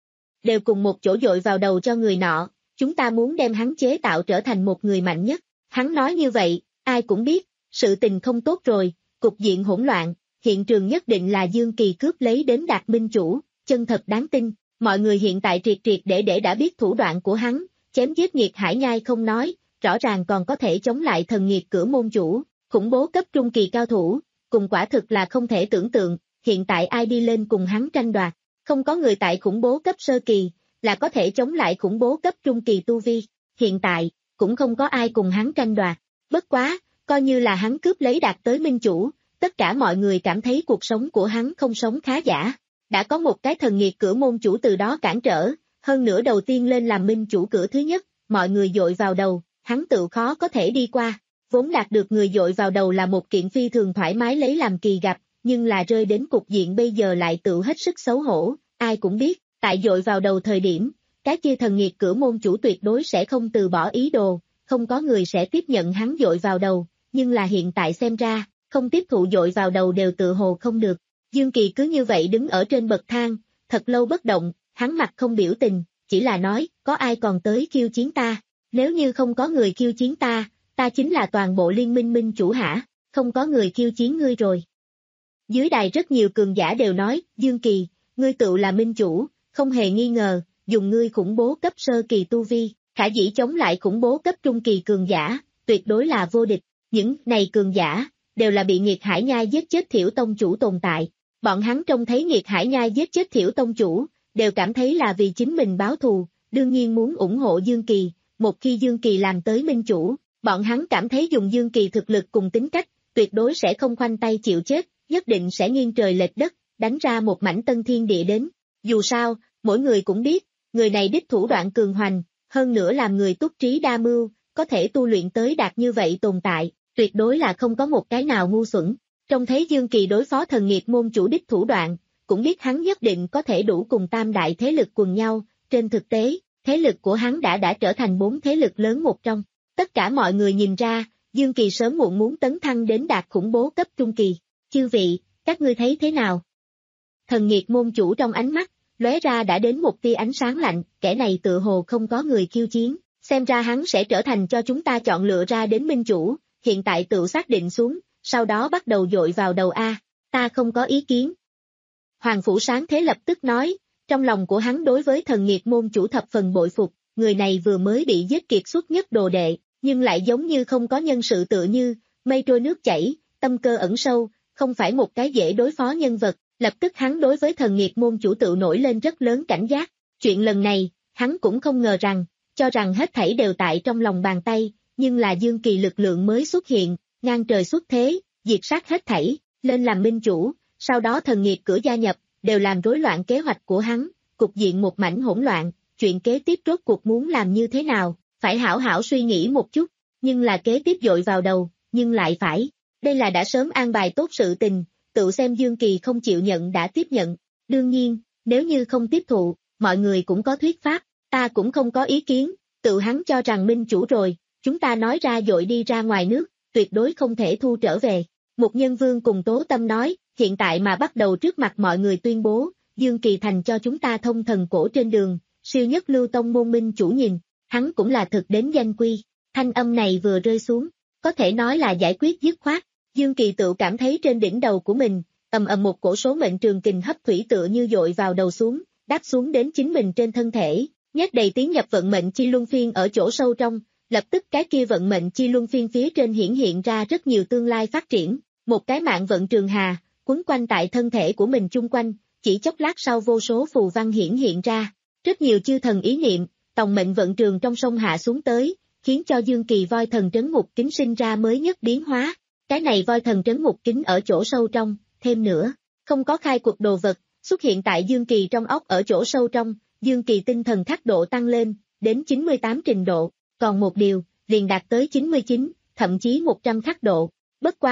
Đều cùng một chỗ dội vào đầu cho người nọ, chúng ta muốn đem hắn chế tạo trở thành một người mạnh nhất. Hắn nói như vậy, ai cũng biết, sự tình không tốt rồi, cục diện hỗn loạn, hiện trường nhất định là Dương Kỳ cướp lấy đến đạt minh chủ, chân thật đáng tin, mọi người hiện tại triệt triệt để để đã biết thủ đoạn của hắn, chém giết Nghiệt Hải Nhai không nói, rõ ràng còn có thể chống lại Thần Nghiệt cửa môn chủ, khủng bố cấp trung kỳ cao thủ, cùng quả thực là không thể tưởng tượng, hiện tại ai đi lên cùng hắn tranh đoạt, không có người tại khủng bố cấp sơ kỳ, là có thể chống lại khủng bố cấp trung kỳ tu vi, hiện tại, cũng không có ai cùng hắn tranh đoạt, bất quá, coi như là hắn cướp lấy đạt tới minh chủ, tất cả mọi người cảm thấy cuộc sống của hắn không sống khá giả, đã có một cái Thần Nghiệt cửa môn chủ từ đó cản trở, hơn nữa đầu tiên lên làm minh chủ cửa thứ nhất, mọi người dội vào đầu, hắn tự khó có thể đi qua, vốn đạt được người dội vào đầu là một kiện phi thường thoải mái lấy làm kỳ gặp, nhưng là rơi đến cục diện bây giờ lại tự hết sức xấu hổ, ai cũng biết, tại dội vào đầu thời điểm, cái kia Thần Nghiệt cửa môn chủ tuyệt đối sẽ không từ bỏ ý đồ, không có người sẽ tiếp nhận hắn dội vào đầu, nhưng là hiện tại xem ra, không tiếp thụ dội vào đầu đều tự hồ không được. Dương Kỳ cứ như vậy đứng ở trên bậc thang, thật lâu bất động, hắn mặt không biểu tình, chỉ là nói, có ai còn tới khiêu chiến ta, nếu như không có người khiêu chiến ta, ta chính là toàn bộ liên minh minh chủ hả, không có người khiêu chiến ngươi rồi. Dưới đài rất nhiều cường giả đều nói, Dương Kỳ, ngươi tự là minh chủ, không hề nghi ngờ, dùng ngươi khủng bố cấp sơ kỳ tu vi, khả dĩ chống lại khủng bố cấp trung kỳ cường giả, tuyệt đối là vô địch, những này cường giả, đều là bị Nghiệt Hải Nhai giết chết Thiểu Tông chủ tồn tại, bọn hắn trông thấy Nghiệt Hải Nhai giết chết Thiểu Tông chủ, đều cảm thấy là vì chính mình báo thù, đương nhiên muốn ủng hộ Dương Kỳ, một khi Dương Kỳ làm tới minh chủ, bọn hắn cảm thấy dùng Dương Kỳ thực lực cùng tính cách, tuyệt đối sẽ không khoanh tay chịu chết, nhất định sẽ nghiêng trời lệch đất, đánh ra một mảnh tân thiên địa đến. Dù sao, mỗi người cũng biết, người này đích thủ đoạn cường hoành, hơn nữa làm người túc trí đa mưu, có thể tu luyện tới đạt như vậy tồn tại, tuyệt đối là không có một cái nào ngu xuẩn. Trông thấy Dương Kỳ đối phó Thần Nghiệt môn chủ đích thủ đoạn, cũng biết hắn nhất định có thể đủ cùng tam đại thế lực quần nhau, trên thực tế, thế lực của hắn đã đã trở thành bốn thế lực lớn một trong. Tất cả mọi người nhìn ra, Dương Kỳ sớm muộn muốn tấn thăng đến đạt khủng bố cấp trung kỳ. Chư vị, các ngươi thấy thế nào? Thần Nghiệt môn chủ trong ánh mắt, lóe ra đã đến một tia ánh sáng lạnh, kẻ này tự hồ không có người khiêu chiến, xem ra hắn sẽ trở thành cho chúng ta chọn lựa ra đến minh chủ, hiện tại tự xác định xuống, sau đó bắt đầu dội vào đầu A, ta không có ý kiến. Hoàng Phủ Sáng Thế lập tức nói, trong lòng của hắn đối với Thần Nghiệt môn chủ thập phần bội phục, người này vừa mới bị giết kiệt xuất nhất đồ đệ, nhưng lại giống như không có nhân sự tựa như, mây trôi nước chảy, tâm cơ ẩn sâu, không phải một cái dễ đối phó nhân vật, lập tức hắn đối với Thần Nghiệt môn chủ tự nổi lên rất lớn cảnh giác, chuyện lần này, hắn cũng không ngờ rằng, cho rằng hết thảy đều tại trong lòng bàn tay, nhưng là Dương Kỳ lực lượng mới xuất hiện, ngang trời xuất thế, diệt sát hết thảy, lên làm minh chủ, sau đó Thần Nghiệt cửa gia nhập, đều làm rối loạn kế hoạch của hắn, cục diện một mảnh hỗn loạn, chuyện kế tiếp rốt cuộc muốn làm như thế nào, phải hảo hảo suy nghĩ một chút, nhưng là kế tiếp dội vào đầu, nhưng lại phải, đây là đã sớm an bài tốt sự tình, tự xem Dương Kỳ không chịu nhận đã tiếp nhận, đương nhiên, nếu như không tiếp thụ, mọi người cũng có thuyết pháp, ta cũng không có ý kiến, tự hắn cho rằng minh chủ rồi, chúng ta nói ra dội đi ra ngoài nước, tuyệt đối không thể thu trở về. Một Nhân Vương cùng Tố Tâm nói, hiện tại mà bắt đầu trước mặt mọi người tuyên bố, Dương Kỳ thành cho chúng ta thông thần cổ trên đường, siêu nhất lưu tông môn minh chủ nhìn, hắn cũng là thực đến danh quy. Thanh âm này vừa rơi xuống, có thể nói là giải quyết dứt khoát, Dương Kỳ tự cảm thấy trên đỉnh đầu của mình, ầm ầm một cổ số mệnh trường kình hấp thủy tựa như dội vào đầu xuống, đáp xuống đến chính mình trên thân thể, nhét đầy tiến nhập vận mệnh chi luân phiên ở chỗ sâu trong, lập tức cái kia vận mệnh chi luân phiên phía trên hiển hiện ra rất nhiều tương lai phát triển, một cái mạng vận trường hà, quấn quanh tại thân thể của mình chung quanh, chỉ chốc lát sau vô số phù văn hiển hiện ra, rất nhiều chư thần ý niệm, tòng mệnh vận trường trong sông hạ xuống tới, khiến cho Dương Kỳ voi thần trấn ngục kính sinh ra mới nhất biến hóa, cái này voi thần trấn ngục kính ở chỗ sâu trong, thêm nữa, không có khai cuộc đồ vật, xuất hiện tại Dương Kỳ trong óc ở chỗ sâu trong, Dương Kỳ tinh thần khắc độ tăng lên, đến chín mươi tám trình độ, còn một điều, liền đạt tới chín mươi chín, thậm chí một trăm khắc độ, bất quá,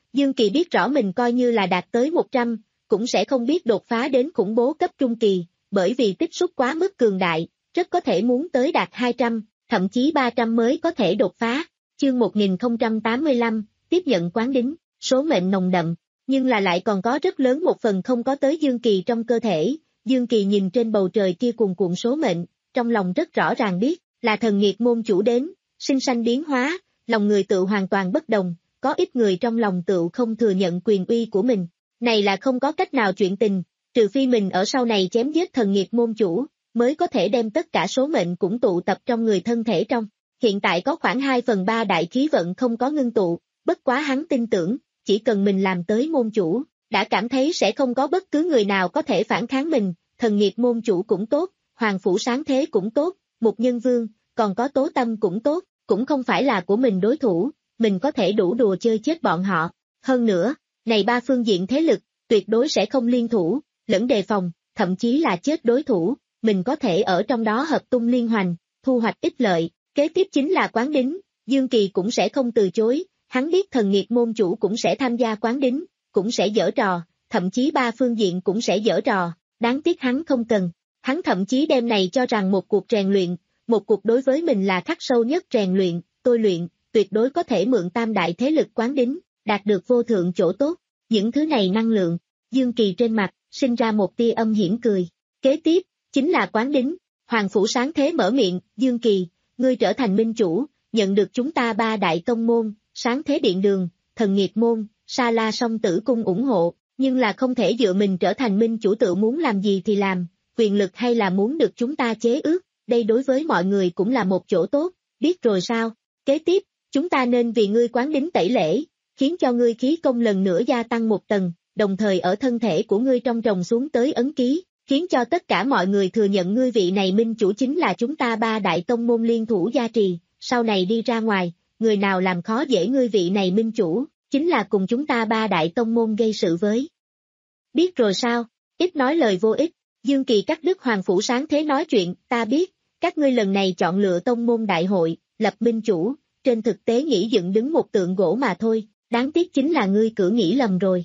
Dương Kỳ biết rõ mình coi như là đạt tới một trăm, cũng sẽ không biết đột phá đến khủng bố cấp trung kỳ, bởi vì tích xúc quá mức cường đại, rất có thể muốn tới đạt hai trăm, thậm chí ba trăm mới có thể đột phá. Chương một nghìn không trăm tám mươi lăm, tiếp nhận quán đính, số mệnh nồng đậm, nhưng là lại còn có rất lớn một phần không có tới Dương Kỳ trong cơ thể. Dương Kỳ nhìn trên bầu trời kia cuồn cuộn số mệnh, trong lòng rất rõ ràng biết, là thần nghiệt môn chủ đến, sinh sanh biến hóa, lòng người tự hoàn toàn bất đồng, có ít người trong lòng tự không thừa nhận quyền uy của mình. Này là không có cách nào chuyện tình, trừ phi mình ở sau này chém giết thần nghiệt môn chủ, mới có thể đem tất cả số mệnh cũng tụ tập trong người thân thể trong. Hiện tại có khoảng hai phần ba đại khí vận không có ngưng tụ, bất quá hắn tin tưởng, chỉ cần mình làm tới môn chủ, đã cảm thấy sẽ không có bất cứ người nào có thể phản kháng mình, thần nghiệt môn chủ cũng tốt, hoàng phủ sáng thế cũng tốt, mục nhân vương, còn có tố tâm cũng tốt, cũng không phải là của mình đối thủ, mình có thể đủ đùa chơi chết bọn họ. Hơn nữa, này ba phương diện thế lực, tuyệt đối sẽ không liên thủ, lẫn đề phòng, thậm chí là chết đối thủ, mình có thể ở trong đó hợp tung liên hoành, thu hoạch ích lợi. Kế tiếp chính là quán đính, Dương Kỳ cũng sẽ không từ chối, hắn biết thần nghiệt môn chủ cũng sẽ tham gia quán đính, cũng sẽ giở trò, thậm chí ba phương diện cũng sẽ giở trò, đáng tiếc hắn không cần, hắn thậm chí đem này cho rằng một cuộc rèn luyện, một cuộc đối với mình là khắc sâu nhất rèn luyện, tôi luyện, tuyệt đối có thể mượn tam đại thế lực quán đính, đạt được vô thượng chỗ tốt, những thứ này năng lượng, Dương Kỳ trên mặt, sinh ra một tia âm hiểm cười, kế tiếp, chính là quán đính, Hoàng Phủ Sáng Thế mở miệng, Dương Kỳ, ngươi trở thành minh chủ, nhận được chúng ta ba đại tông môn, Sáng Thế Điện Đường, Thần Nghiệt Môn, Sa La Song Tử Cung ủng hộ, nhưng là không thể dựa mình trở thành minh chủ tự muốn làm gì thì làm, quyền lực hay là muốn được chúng ta chế ước, đây đối với mọi người cũng là một chỗ tốt, biết rồi sao? Kế tiếp, chúng ta nên vì ngươi quán đính tẩy lễ, khiến cho ngươi khí công lần nữa gia tăng một tầng, đồng thời ở thân thể của ngươi trong trồng xuống tới ấn ký, khiến cho tất cả mọi người thừa nhận ngươi vị này minh chủ chính là chúng ta ba đại tông môn liên thủ gia trì, sau này đi ra ngoài, người nào làm khó dễ ngươi vị này minh chủ, chính là cùng chúng ta ba đại tông môn gây sự với. Biết rồi sao, ít nói lời vô ích, Dương Kỳ cắt đứt Hoàng Phủ Sáng Thế nói chuyện, ta biết, các ngươi lần này chọn lựa tông môn đại hội, lập minh chủ, trên thực tế nghĩ dựng đứng một tượng gỗ mà thôi, đáng tiếc chính là ngươi cử nghĩ lầm rồi.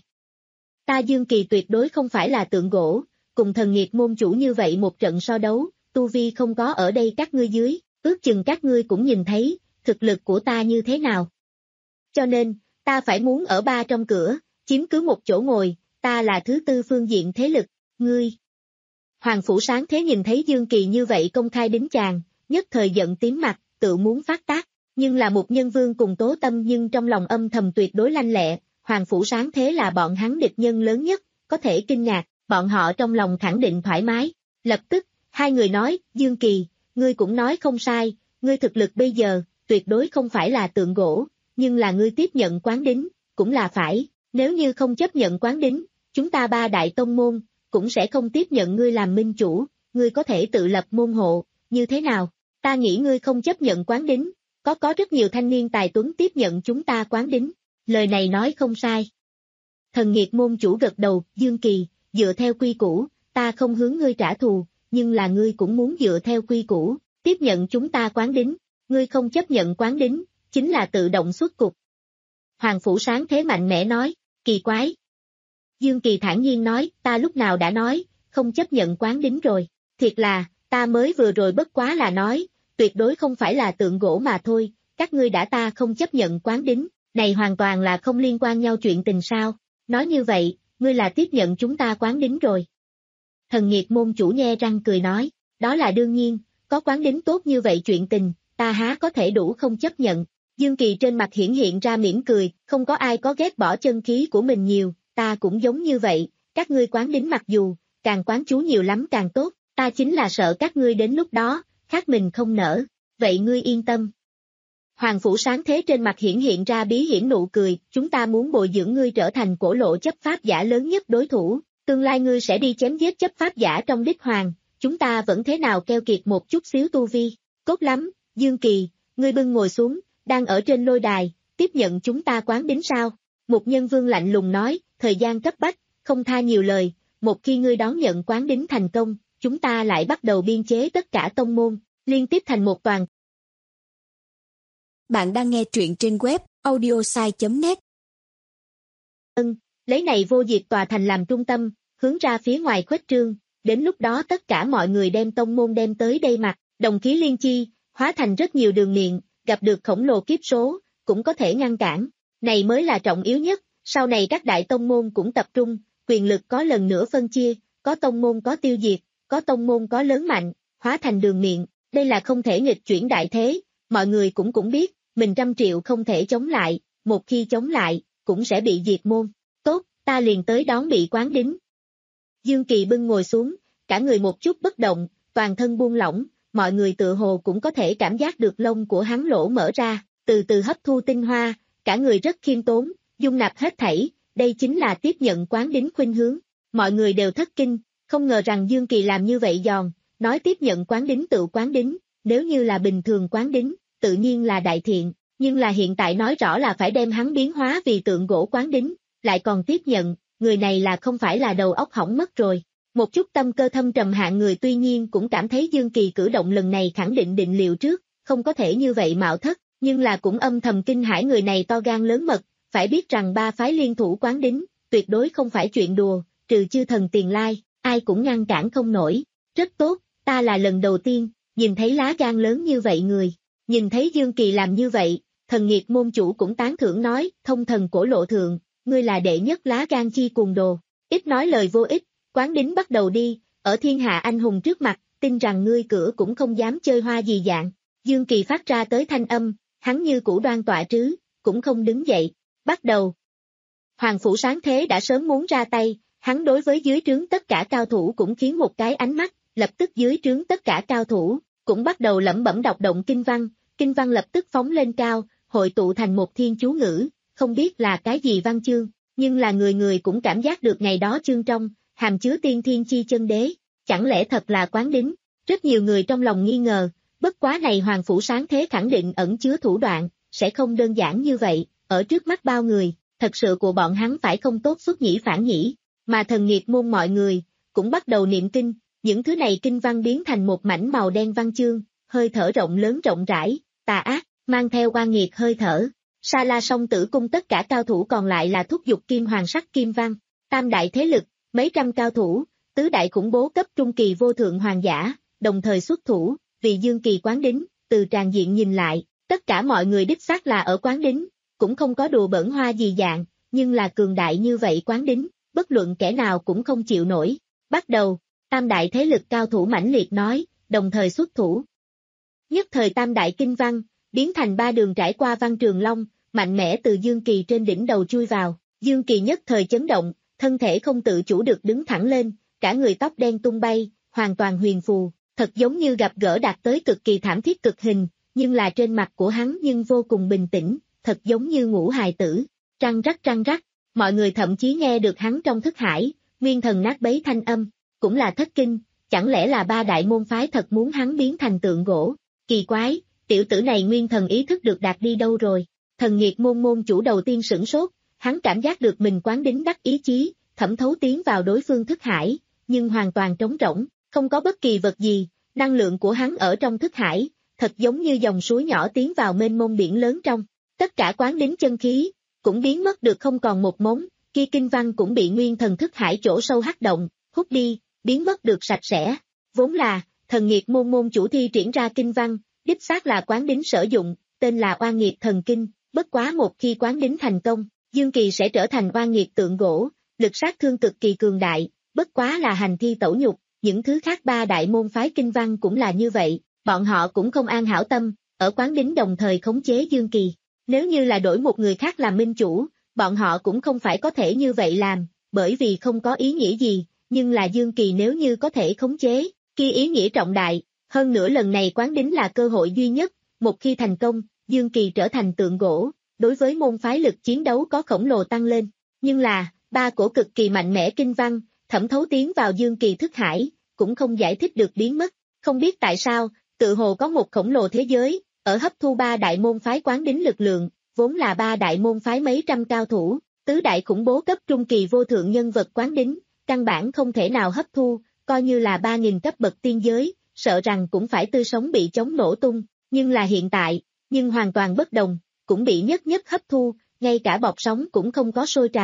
Ta Dương Kỳ tuyệt đối không phải là tượng gỗ, cùng thần nghiệt môn chủ như vậy một trận so đấu, tu vi không có ở đây các ngươi dưới, ước chừng các ngươi cũng nhìn thấy, thực lực của ta như thế nào. Cho nên, ta phải muốn ở ba trong cửa, chiếm cứ một chỗ ngồi, ta là thứ tư phương diện thế lực, ngươi. Hoàng Phủ Sáng Thế nhìn thấy Dương Kỳ như vậy công khai đính chàng, nhất thời giận tím mặt, tự muốn phát tác, nhưng là một nhân vương cùng tố tâm nhưng trong lòng âm thầm tuyệt đối lanh lẹ, Hoàng Phủ Sáng Thế là bọn hắn địch nhân lớn nhất, có thể kinh ngạc, bọn họ trong lòng khẳng định thoải mái. Lập tức, hai người nói, Dương Kỳ, ngươi cũng nói không sai, ngươi thực lực bây giờ, tuyệt đối không phải là tượng gỗ, nhưng là ngươi tiếp nhận quán đính, cũng là phải, nếu như không chấp nhận quán đính, chúng ta ba đại tông môn, cũng sẽ không tiếp nhận ngươi làm minh chủ, ngươi có thể tự lập môn hộ, như thế nào? Ta nghĩ ngươi không chấp nhận quán đính, có có rất nhiều thanh niên tài tuấn tiếp nhận chúng ta quán đính, lời này nói không sai. Thần nghiệt môn chủ gật đầu, Dương Kỳ, dựa theo quy củ, ta không hướng ngươi trả thù, nhưng là ngươi cũng muốn dựa theo quy củ, tiếp nhận chúng ta quán đính, ngươi không chấp nhận quán đính, chính là tự động xuất cục. Hoàng Phủ Sáng Thế mạnh mẽ nói, kỳ quái. Dương Kỳ thản nhiên nói, ta lúc nào đã nói, không chấp nhận quán đính rồi, thiệt là, ta mới vừa rồi bất quá là nói, tuyệt đối không phải là tượng gỗ mà thôi, các ngươi đã ta không chấp nhận quán đính, này hoàn toàn là không liên quan nhau chuyện tình sao, nói như vậy, ngươi là tiếp nhận chúng ta quán đính rồi. Thần nghiệt môn chủ nhe răng cười nói, đó là đương nhiên, có quán đính tốt như vậy chuyện tình, ta há có thể đủ không chấp nhận. Dương Kỳ trên mặt hiển hiện ra mỉm cười, không có ai có ghét bỏ chân khí của mình nhiều, ta cũng giống như vậy, các ngươi quán đính mặc dù, càng quán chú nhiều lắm càng tốt, ta chính là sợ các ngươi đến lúc đó, khác mình không nỡ, vậy ngươi yên tâm. Hoàng Phủ Sáng Thế trên mặt hiển hiện ra bí hiểm nụ cười, chúng ta muốn bồi dưỡng ngươi trở thành cổ lộ chấp pháp giả lớn nhất đối thủ, tương lai ngươi sẽ đi chém giết chấp pháp giả trong đích hoàng, chúng ta vẫn thế nào keo kiệt một chút xíu tu vi, cốt lắm, Dương Kỳ, ngươi bưng ngồi xuống, đang ở trên lôi đài, tiếp nhận chúng ta quán đính sao? Một nhân vương lạnh lùng nói, thời gian cấp bách, không tha nhiều lời, một khi ngươi đón nhận quán đính thành công, chúng ta lại bắt đầu biên chế tất cả tông môn, liên tiếp thành một toàn. Bạn đang nghe truyện trên web audiosai chấm net Ân, lấy này vô diệt tòa thành làm trung tâm, hướng ra phía ngoài khuếch trương, đến lúc đó tất cả mọi người đem tông môn đem tới đây mặt, đồng khí liên chi, hóa thành rất nhiều đường miệng, gặp được khổng lồ kiếp số, cũng có thể ngăn cản. Này mới là trọng yếu nhất, sau này các đại tông môn cũng tập trung, quyền lực có lần nữa phân chia, có tông môn có tiêu diệt, có tông môn có lớn mạnh, hóa thành đường miệng, đây là không thể nghịch chuyển đại thế, mọi người cũng cũng biết, mình trăm triệu không thể chống lại, một khi chống lại, cũng sẽ bị diệt môn. Tốt, ta liền tới đón bị quán đính. Dương Kỳ bưng ngồi xuống, cả người một chút bất động, toàn thân buông lỏng, mọi người tự hồ cũng có thể cảm giác được lông của hắn lỗ mở ra, từ từ hấp thu tinh hoa, cả người rất khiêm tốn, dung nạp hết thảy, đây chính là tiếp nhận quán đính khuynh hướng. Mọi người đều thất kinh, không ngờ rằng Dương Kỳ làm như vậy giòn, nói tiếp nhận quán đính tự quán đính, nếu như là bình thường quán đính, tự nhiên là đại thiện, nhưng là hiện tại nói rõ là phải đem hắn biến hóa vì tượng gỗ quán đính, lại còn tiếp nhận, người này là không phải là đầu óc hỏng mất rồi. Một chút tâm cơ thâm trầm hạng người tuy nhiên cũng cảm thấy Dương Kỳ cử động lần này khẳng định định liệu trước, không có thể như vậy mạo thất, nhưng là cũng âm thầm kinh hãi người này to gan lớn mật, phải biết rằng ba phái liên thủ quán đính, tuyệt đối không phải chuyện đùa, trừ chư thần tiền lai, ai cũng ngăn cản không nổi. Rất tốt, ta là lần đầu tiên, nhìn thấy lá gan lớn như vậy người, nhìn thấy Dương Kỳ làm như vậy, thần nghiệt môn chủ cũng tán thưởng nói, thông thần cổ lộ thượng, ngươi là đệ nhất lá gan chi cùng đồ, ít nói lời vô ích, quán đính bắt đầu đi, ở thiên hạ anh hùng trước mặt, tin rằng ngươi cửa cũng không dám chơi hoa gì dạng. Dương Kỳ phát ra tới thanh âm, hắn như cũ đoan tọa trứ, cũng không đứng dậy, bắt đầu. Hoàng phủ sáng thế đã sớm muốn ra tay, hắn đối với dưới trướng tất cả cao thủ cũng khiến một cái ánh mắt, lập tức dưới trướng tất cả cao thủ, cũng bắt đầu lẩm bẩm đọc động kinh văn, kinh văn lập tức phóng lên cao, hội tụ thành một thiên chú ngữ, không biết là cái gì văn chương, nhưng là người người cũng cảm giác được ngày đó chương trong, hàm chứa tiên thiên chi chân đế, chẳng lẽ thật là quán đính, rất nhiều người trong lòng nghi ngờ, bất quá này Hoàng phủ sáng thế khẳng định ẩn chứa thủ đoạn, sẽ không đơn giản như vậy, ở trước mắt bao người, thật sự của bọn hắn phải không tốt xuất nhĩ phản nhĩ, mà thần nghiệt môn mọi người, cũng bắt đầu niệm kinh, những thứ này kinh văn biến thành một mảnh màu đen văn chương, hơi thở rộng lớn rộng rãi, tà ác, mang theo oan nghiệt hơi thở. Sa La Song Tử Cung tất cả cao thủ còn lại là thúc giục kim hoàng sắc kim văn, tam đại thế lực, mấy trăm cao thủ, tứ đại khủng bố cấp trung kỳ vô thượng hoàng giả, đồng thời xuất thủ, vì Dương Kỳ quán đính, từ tràn diện nhìn lại, tất cả mọi người đích xác là ở quán đính, cũng không có đùa bỡn hoa gì dạng, nhưng là cường đại như vậy quán đính, bất luận kẻ nào cũng không chịu nổi. Bắt đầu, tam đại thế lực cao thủ mãnh liệt nói, đồng thời xuất thủ. Nhất thời tam đại kinh văn, biến thành ba đường trải qua văn trường long, mạnh mẽ từ Dương Kỳ trên đỉnh đầu chui vào, Dương Kỳ nhất thời chấn động, thân thể không tự chủ được đứng thẳng lên, cả người tóc đen tung bay, hoàn toàn huyền phù, thật giống như gặp gỡ đạt tới cực kỳ thảm thiết cực hình, nhưng là trên mặt của hắn nhưng vô cùng bình tĩnh, thật giống như ngũ hài tử, trăng rắc trăng rắc, mọi người thậm chí nghe được hắn trong thức hải, nguyên thần nát bấy thanh âm, cũng là thất kinh, chẳng lẽ là ba đại môn phái thật muốn hắn biến thành tượng gỗ, kỳ quái, tiểu tử này nguyên thần ý thức được đạt đi đâu rồi, thần nghiệt môn môn chủ đầu tiên sửng sốt, hắn cảm giác được mình quán đính đắc ý chí, thẩm thấu tiến vào đối phương thức hải, nhưng hoàn toàn trống rỗng, không có bất kỳ vật gì, năng lượng của hắn ở trong thức hải, thật giống như dòng suối nhỏ tiến vào mênh mông biển lớn trong, tất cả quán đính chân khí, cũng biến mất được không còn một mống, kia kinh văn cũng bị nguyên thần thức hải chỗ sâu hắc động, hút đi, biến mất được sạch sẽ, vốn là, thần nghiệt môn môn chủ thi triển ra kinh văn, đích xác là quán đính sử dụng, tên là oan nghiệt thần kinh, bất quá một khi quán đính thành công, Dương Kỳ sẽ trở thành oan nghiệt tượng gỗ, lực sát thương cực kỳ cường đại, bất quá là hành thi tẩu nhục, những thứ khác ba đại môn phái kinh văn cũng là như vậy, bọn họ cũng không an hảo tâm, ở quán đính đồng thời khống chế Dương Kỳ. Nếu như là đổi một người khác làm minh chủ, bọn họ cũng không phải có thể như vậy làm, bởi vì không có ý nghĩa gì, nhưng là Dương Kỳ nếu như có thể khống chế, kia ý nghĩa trọng đại, hơn nữa lần này quán đính là cơ hội duy nhất, một khi thành công, Dương Kỳ trở thành tượng gỗ, đối với môn phái lực chiến đấu có khổng lồ tăng lên, nhưng là, ba cổ cực kỳ mạnh mẽ kinh văn, thẩm thấu tiến vào Dương Kỳ thức hải, cũng không giải thích được biến mất, không biết tại sao, tự hồ có một khổng lồ thế giới, ở hấp thu ba đại môn phái quán đính lực lượng, vốn là ba đại môn phái mấy trăm cao thủ, tứ đại khủng bố cấp trung kỳ vô thượng nhân vật quán đính, căn bản không thể nào hấp thu, coi như là ba nghìn cấp bậc tiên giới, sợ rằng cũng phải tươi sống bị chống nổ tung, nhưng là hiện tại, nhưng hoàn toàn bất đồng, cũng bị nhất nhất hấp thu, ngay cả bọt sóng cũng không có sôi trào,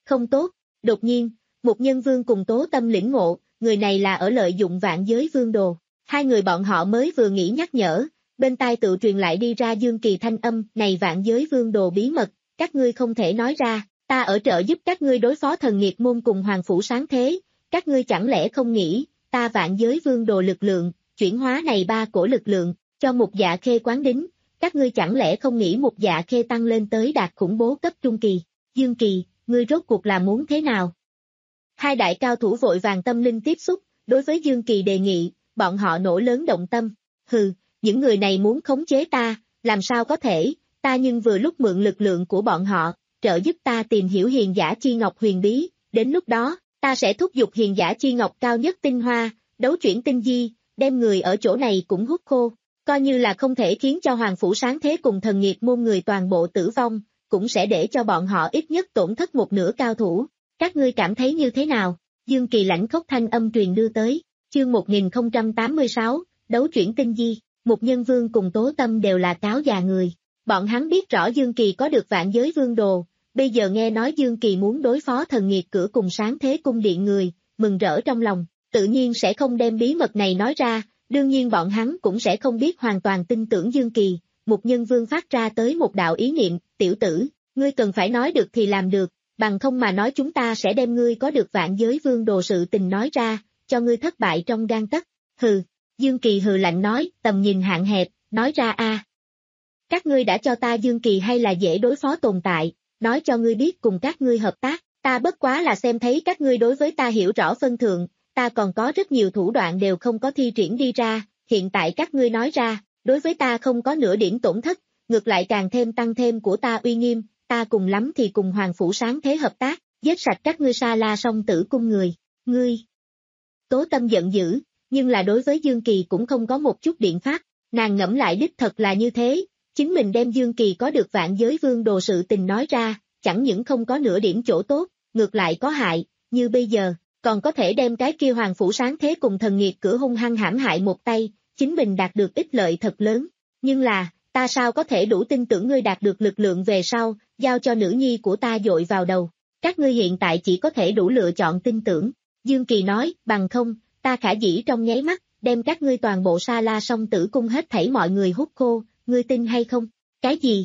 Không tốt, đột nhiên, một nhân vương cùng Tố Tâm lĩnh ngộ, người này là ở lợi dụng vạn giới vương đồ. Hai người bọn họ mới vừa nghĩ nhắc nhở, bên tai tự truyền lại đi ra Dương Kỳ thanh âm, này vạn giới vương đồ bí mật, các ngươi không thể nói ra, ta ở trợ giúp các ngươi đối phó thần nghiệt môn cùng hoàng phủ sáng thế, các ngươi chẳng lẽ không nghĩ, ta vạn giới vương đồ lực lượng, chuyển hóa này ba cổ lực lượng, cho một dạ khê quán đính, các ngươi chẳng lẽ không nghĩ một dạ khê tăng lên tới đạt khủng bố cấp trung kỳ, Dương Kỳ, ngươi rốt cuộc là muốn thế nào? Hai đại cao thủ vội vàng tâm linh tiếp xúc, đối với Dương Kỳ đề nghị, bọn họ nổ lớn động tâm, hừ, những người này muốn khống chế ta, làm sao có thể, ta nhưng vừa lúc mượn lực lượng của bọn họ, trợ giúp ta tìm hiểu hiền giả chi ngọc huyền bí, đến lúc đó, ta sẽ thúc giục hiền giả chi ngọc cao nhất tinh hoa, đấu chuyển tinh di, đem người ở chỗ này cũng hút khô, coi như là không thể khiến cho hoàng phủ sáng thế cùng thần nghiệt môn người toàn bộ tử vong, cũng sẽ để cho bọn họ ít nhất tổn thất một nửa cao thủ, các ngươi cảm thấy như thế nào? Dương Kỳ lãnh khốc thanh âm truyền đưa tới, chương một nghìn không trăm tám mươi sáu, đấu chuyển tinh di, một nhân vương cùng Tố Tâm đều là cáo già người, bọn hắn biết rõ Dương Kỳ có được vạn giới vương đồ, bây giờ nghe nói Dương Kỳ muốn đối phó thần nghiệt cửa cùng sáng thế cung điện người, mừng rỡ trong lòng, tự nhiên sẽ không đem bí mật này nói ra, đương nhiên bọn hắn cũng sẽ không biết hoàn toàn tin tưởng Dương Kỳ, một nhân vương phát ra tới một đạo ý niệm, tiểu tử, ngươi cần phải nói được thì làm được, bằng không mà nói chúng ta sẽ đem ngươi có được vạn giới vương đồ sự tình nói ra, cho ngươi thất bại trong gang tấc, hừ, Dương Kỳ hừ lạnh nói, tầm nhìn hạn hẹp, nói ra a. Các ngươi đã cho ta Dương Kỳ hay là dễ đối phó tồn tại, nói cho ngươi biết cùng các ngươi hợp tác, ta bất quá là xem thấy các ngươi đối với ta hiểu rõ phân thượng, ta còn có rất nhiều thủ đoạn đều không có thi triển đi ra, hiện tại các ngươi nói ra, đối với ta không có nửa điểm tổn thất, ngược lại càng thêm tăng thêm của ta uy nghiêm, ta cùng lắm thì cùng hoàng phủ sáng thế hợp tác, giết sạch các ngươi Sa La Song Tử cung người, ngươi. Tố Tâm giận dữ, nhưng là đối với Dương Kỳ cũng không có một chút biện pháp, nàng ngẫm lại đích thật là như thế, chính mình đem Dương Kỳ có được vạn giới vương đồ sự tình nói ra, chẳng những không có nửa điểm chỗ tốt, ngược lại có hại, như bây giờ, còn có thể đem cái kia hoàng phủ sáng thế cùng thần nghiệt cửa hung hăng hãm hại một tay, chính mình đạt được ích lợi thật lớn, nhưng là, ta sao có thể đủ tin tưởng ngươi đạt được lực lượng về sau, giao cho nữ nhi của ta dội vào đầu, các ngươi hiện tại chỉ có thể đủ lựa chọn tin tưởng, Dương Kỳ nói, bằng không, ta khả dĩ trong nháy mắt, đem các ngươi toàn bộ Sa La Song Tử cung hết thảy mọi người hút khô, ngươi tin hay không? Cái gì?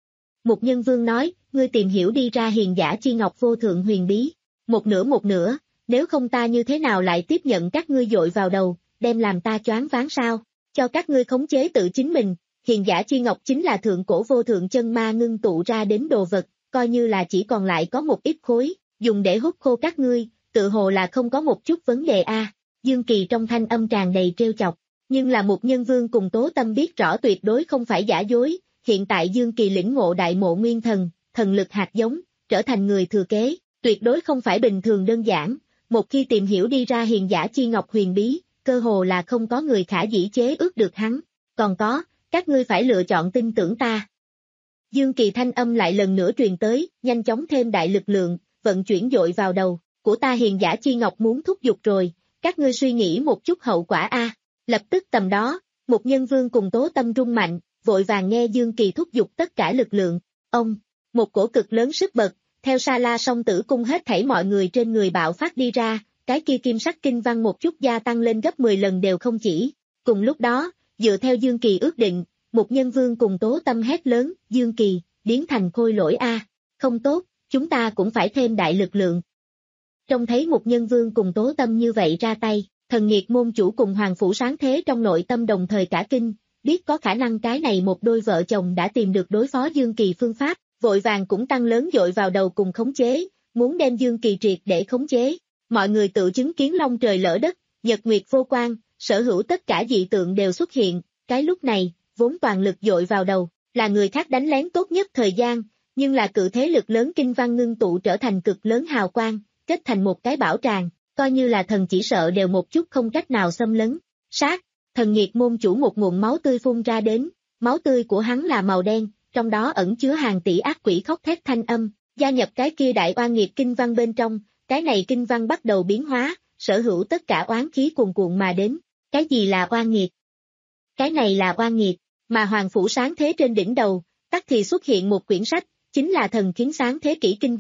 Một nhân vương nói, ngươi tìm hiểu đi ra hiền giả chi ngọc vô thượng huyền bí, một nửa một nửa, nếu không ta như thế nào lại tiếp nhận các ngươi dội vào đầu, đem làm ta choáng váng sao, cho các ngươi khống chế tự chính mình, hiền giả chi ngọc chính là thượng cổ vô thượng chân ma ngưng tụ ra đến đồ vật, coi như là chỉ còn lại có một ít khối, dùng để hút khô các ngươi, tự hồ là không có một chút vấn đề a. À. Dương Kỳ trong thanh âm tràn đầy trêu chọc, nhưng là một nhân vương cùng Tố Tâm biết rõ tuyệt đối không phải giả dối, hiện tại Dương Kỳ lĩnh ngộ đại mộ nguyên thần, thần lực hạt giống, trở thành người thừa kế, tuyệt đối không phải bình thường đơn giản, một khi tìm hiểu đi ra hiền giả chi ngọc huyền bí, cơ hồ là không có người khả dĩ chế ước được hắn, còn có, các ngươi phải lựa chọn tin tưởng ta. Dương Kỳ thanh âm lại lần nữa truyền tới, nhanh chóng thêm đại lực lượng, vận chuyển dội vào đầu, của ta hiền giả chi ngọc muốn thúc giục rồi, các ngươi suy nghĩ một chút hậu quả a. À. Lập tức tầm đó, một nhân vương cùng Tố Tâm rung mạnh, vội vàng nghe Dương Kỳ thúc giục tất cả lực lượng, ông, một cổ cực lớn sức bật, theo Sa La Song Tử cung hết thảy mọi người trên người bạo phát đi ra, cái kia kim sắc kinh văn một chút gia tăng lên gấp mười lần đều không chỉ, cùng lúc đó, dựa theo Dương Kỳ ước định, một nhân vương cùng Tố Tâm hét lớn, Dương Kỳ, biến thành khôi lỗi a, à. Không tốt, chúng ta cũng phải thêm đại lực lượng. Trông thấy một nhân vương cùng Tố Tâm như vậy ra tay, thần nghiệt môn chủ cùng hoàng phủ sáng thế trong nội tâm đồng thời cả kinh, biết có khả năng cái này một đôi vợ chồng đã tìm được đối phó Dương Kỳ phương pháp, vội vàng cũng tăng lớn dội vào đầu cùng khống chế, muốn đem Dương Kỳ triệt để khống chế. Mọi người tự chứng kiến long trời lỡ đất, nhật nguyệt vô quang, sở hữu tất cả dị tượng đều xuất hiện, cái lúc này, vốn toàn lực dội vào đầu, là người khác đánh lén tốt nhất thời gian, nhưng là cự thế lực lớn kinh văn ngưng tụ trở thành cực lớn hào quang, kết thành một cái bảo tràng, coi như là thần chỉ sợ đều một chút không cách nào xâm lấn. Sát, thần nghiệt môn chủ một nguồn máu tươi phun ra đến, máu tươi của hắn là màu đen, trong đó ẩn chứa hàng tỷ ác quỷ khóc thét thanh âm, gia nhập cái kia đại oan nghiệt kinh văn bên trong, cái này kinh văn bắt đầu biến hóa, sở hữu tất cả oán khí cuồn cuộn mà đến. Cái gì là oan nghiệt? Cái này là oan nghiệt, mà hoàng phủ sáng thế trên đỉnh đầu, tắc thì xuất hiện một quyển sách, chính là thần kiến sáng thế kỷ kinh văn,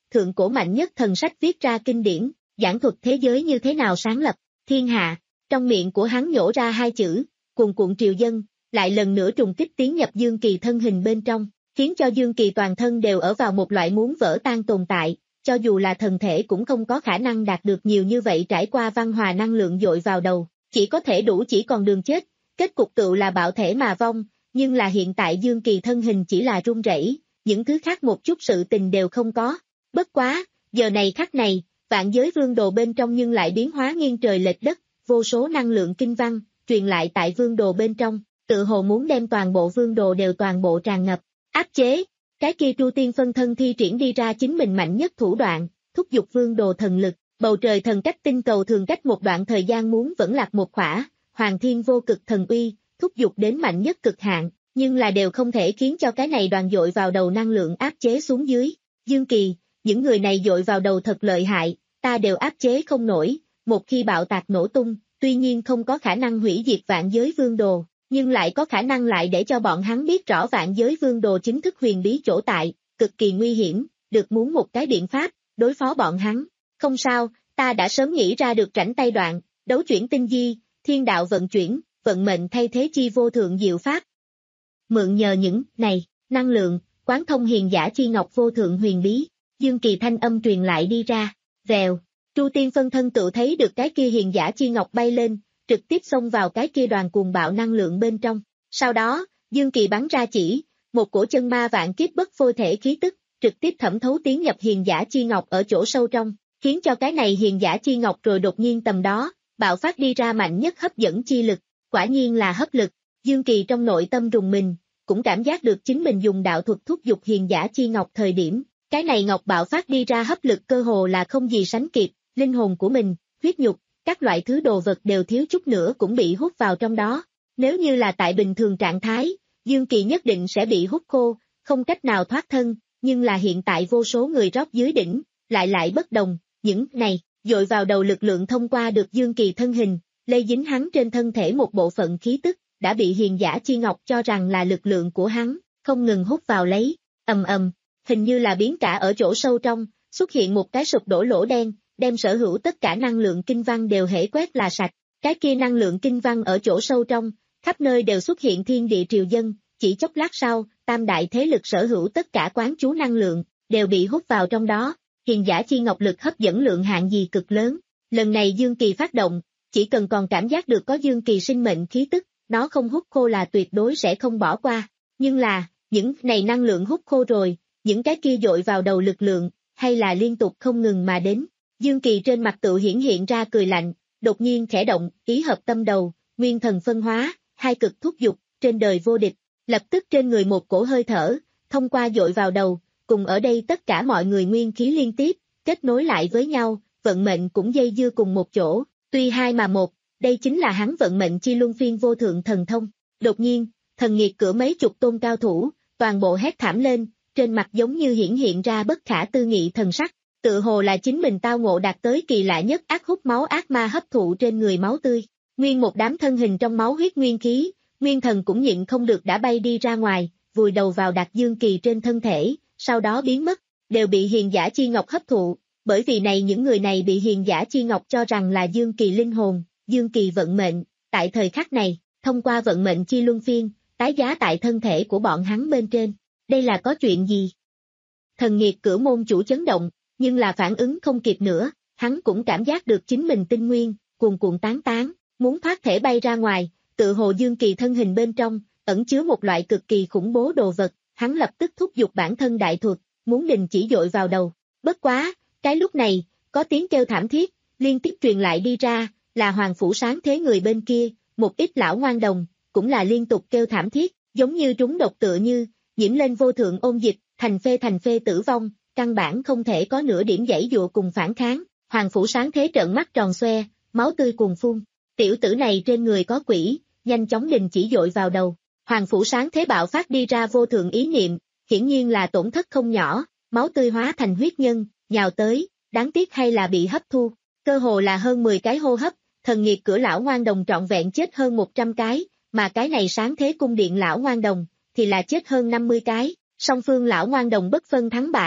thượng cổ mạnh nhất thần sách viết ra kinh điển, giảng thuật thế giới như thế nào sáng lập, thiên hạ, trong miệng của hắn nhổ ra hai chữ, cuồn cuộn triều dân, lại lần nữa trùng kích tiến nhập Dương Kỳ thân hình bên trong, khiến cho Dương Kỳ toàn thân đều ở vào một loại muốn vỡ tan tồn tại, cho dù là thần thể cũng không có khả năng đạt được nhiều như vậy trải qua văn hòa năng lượng dội vào đầu, chỉ có thể đủ chỉ còn đường chết, kết cục tựu là bạo thể mà vong, nhưng là hiện tại Dương Kỳ thân hình chỉ là run rẩy, những thứ khác một chút sự tình đều không có, bất quá, giờ này khắc này, vạn giới vương đồ bên trong nhưng lại biến hóa nghiêng trời lệch đất, vô số năng lượng kinh văn, truyền lại tại vương đồ bên trong, tự hồ muốn đem toàn bộ vương đồ đều toàn bộ tràn ngập, áp chế, cái kia Tru Tiên phân thân thi triển đi ra chính mình mạnh nhất thủ đoạn, thúc giục vương đồ thần lực, bầu trời thần cách tinh cầu thường cách một đoạn thời gian muốn vẫn lạc một khỏa, hoàng thiên vô cực thần uy, thúc giục đến mạnh nhất cực hạn, nhưng là đều không thể khiến cho cái này đoàn dội vào đầu năng lượng áp chế xuống dưới, Dương Kỳ, những người này dội vào đầu thật lợi hại, ta đều áp chế không nổi, một khi bạo tạc nổ tung, tuy nhiên không có khả năng hủy diệt vạn giới vương đồ, nhưng lại có khả năng lại để cho bọn hắn biết rõ vạn giới vương đồ chính thức huyền bí chỗ tại, cực kỳ nguy hiểm, được muốn một cái biện pháp, đối phó bọn hắn. Không sao, ta đã sớm nghĩ ra được rảnh tay đoạn, đấu chuyển tinh di, thiên đạo vận chuyển, vận mệnh thay thế chi vô thượng diệu pháp. Mượn nhờ những này, năng lượng, quán thông hiền giả chi ngọc vô thượng huyền bí, Dương Kỳ thanh âm truyền lại đi ra, vèo, Tru Tiên phân thân tự thấy được cái kia hiền giả chi ngọc bay lên, trực tiếp xông vào cái kia đoàn cuồng bạo năng lượng bên trong. Sau đó, Dương Kỳ bắn ra chỉ, một cổ chân ma vạn kiếp bất phôi thể khí tức, trực tiếp thẩm thấu tiến nhập hiền giả chi ngọc ở chỗ sâu trong, khiến cho cái này hiền giả chi ngọc rồi đột nhiên tầm đó, bạo phát đi ra mạnh nhất hấp dẫn chi lực, quả nhiên là hấp lực. Dương Kỳ trong nội tâm rùng mình, cũng cảm giác được chính mình dùng đạo thuật thúc giục hiền giả chi ngọc thời điểm, cái này ngọc bạo phát đi ra hấp lực cơ hồ là không gì sánh kịp, linh hồn của mình, huyết nhục, các loại thứ đồ vật đều thiếu chút nữa cũng bị hút vào trong đó. Nếu như là tại bình thường trạng thái, Dương Kỳ nhất định sẽ bị hút khô, không cách nào thoát thân, nhưng là hiện tại vô số người rót dưới đỉnh, lại lại bất đồng, những này, dội vào đầu lực lượng thông qua được Dương Kỳ thân hình, lây dính hắn trên thân thể một bộ phận khí tức, đã bị hiền giả chi ngọc cho rằng là lực lượng của hắn, không ngừng hút vào lấy, ầm ầm, hình như là biến cả ở chỗ sâu trong, xuất hiện một cái sụp đổ lỗ đen, đem sở hữu tất cả năng lượng kinh văn đều hễ quét là sạch, cái kia năng lượng kinh văn ở chỗ sâu trong, khắp nơi đều xuất hiện thiên địa triều dân, chỉ chốc lát sau, tam đại thế lực sở hữu tất cả quán chú năng lượng, đều bị hút vào trong đó, hiền giả chi ngọc lực hấp dẫn lượng hạn gì cực lớn, lần này Dương Kỳ phát động, chỉ cần còn cảm giác được có Dương Kỳ sinh mệnh khí tức, nó không hút khô là tuyệt đối sẽ không bỏ qua, nhưng là, những này năng lượng hút khô rồi, những cái kia dội vào đầu lực lượng, hay là liên tục không ngừng mà đến. Dương Kỳ trên mặt tự hiển hiện ra cười lạnh, đột nhiên khẽ động, ý hợp tâm đầu, nguyên thần phân hóa, hai cực thúc dục, trên đời vô địch, lập tức trên người một cổ hơi thở, thông qua dội vào đầu, cùng ở đây tất cả mọi người nguyên khí liên tiếp, kết nối lại với nhau, vận mệnh cũng dây dưa cùng một chỗ, tuy hai mà một, đây chính là hắn vận mệnh chi luân phiên vô thượng thần thông. Đột nhiên, thần nghiệt cửa mấy chục tôn cao thủ, toàn bộ hét thảm lên, trên mặt giống như hiển hiện ra bất khả tư nghị thần sắc. Tự hồ là chính mình tao ngộ đạt tới kỳ lạ nhất ác hút máu ác ma hấp thụ trên người máu tươi, nguyên một đám thân hình trong máu huyết nguyên khí, nguyên thần cũng nhịn không được đã bay đi ra ngoài, vùi đầu vào Đạt Dương Kỳ trên thân thể, sau đó biến mất, đều bị hiền giả chi ngọc hấp thụ, bởi vì này những người này bị hiền giả chi ngọc cho rằng là Dương Kỳ linh hồn, Dương Kỳ vận mệnh, tại thời khắc này, thông qua vận mệnh chi luân phiên, tái giá tại thân thể của bọn hắn bên trên, đây là có chuyện gì? Thần nghiệt cửa môn chủ chấn động, nhưng là phản ứng không kịp nữa, hắn cũng cảm giác được chính mình tinh nguyên, cuồn cuộn tán tán, muốn thoát thể bay ra ngoài, tự hồ Dương Kỳ thân hình bên trong, ẩn chứa một loại cực kỳ khủng bố đồ vật, hắn lập tức thúc giục bản thân đại thuật, muốn đình chỉ dội vào đầu. Bất quá, cái lúc này, có tiếng kêu thảm thiết, liên tiếp truyền lại đi ra, là Hoàng Phủ Sáng Thế người bên kia, một ít lão ngoan đồng, cũng là liên tục kêu thảm thiết, giống như trúng độc tựa như, nhiễm lên vô thượng ôn dịch, thành phê thành phê tử vong, căn bản không thể có nửa điểm giãy dụa cùng phản kháng. Hoàng Phủ Sáng Thế trợn mắt tròn xoe, máu tươi cuồn phun, tiểu tử này trên người có quỷ, nhanh chóng đình chỉ dội vào đầu. Hoàng Phủ Sáng Thế bạo phát đi ra vô thượng ý niệm, hiển nhiên là tổn thất không nhỏ, máu tươi hóa thành huyết nhân, nhào tới, đáng tiếc hay là bị hấp thu, cơ hồ là hơn mười cái hô hấp, thần nghiệt cửa lão ngoan đồng trọn vẹn chết hơn một trăm cái, mà cái này Sáng Thế cung điện lão ngoan đồng, thì là chết hơn năm mươi cái, song phương lão ngoan đồng bất phân thắng bại,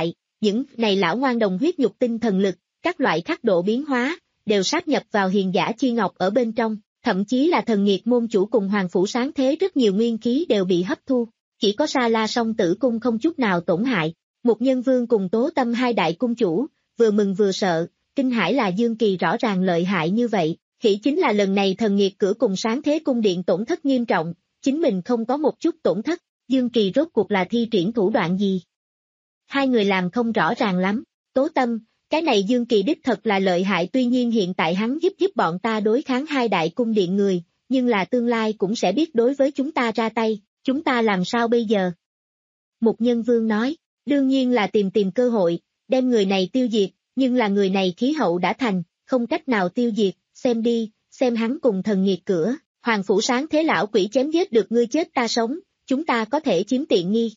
những này lão ngoan đồng huyết nhục tinh thần lực, các loại khắc độ biến hóa, đều sáp nhập vào hiền giả chi ngọc ở bên trong, thậm chí là thần nghiệt môn chủ cùng hoàng phủ sáng thế rất nhiều nguyên khí đều bị hấp thu, chỉ có Sa La Song Tử Cung không chút nào tổn hại. Một Nhân Vương cùng Tố Tâm hai đại cung chủ, vừa mừng vừa sợ, kinh hãi là Dương Kỳ rõ ràng lợi hại như vậy, khỉ chính là lần này thần nghiệt cửa cùng sáng thế cung điện tổn thất nghiêm trọng, chính mình không có một chút tổn thất, Dương Kỳ rốt cuộc là thi triển thủ đoạn gì? Hai người làm không rõ ràng lắm, Tố Tâm, cái này Dương Kỳ đích thật là lợi hại, tuy nhiên hiện tại hắn giúp giúp bọn ta đối kháng hai đại cung điện người, nhưng là tương lai cũng sẽ biết đối với chúng ta ra tay, chúng ta làm sao bây giờ? Một Nhân Vương nói, đương nhiên là tìm tìm cơ hội, đem người này tiêu diệt, nhưng là người này khí hậu đã thành, không cách nào tiêu diệt, xem đi, xem hắn cùng thần nghiệt cửa, hoàng phủ sáng thế lão quỷ chém giết được ngươi chết ta sống, chúng ta có thể chiếm tiện nghi.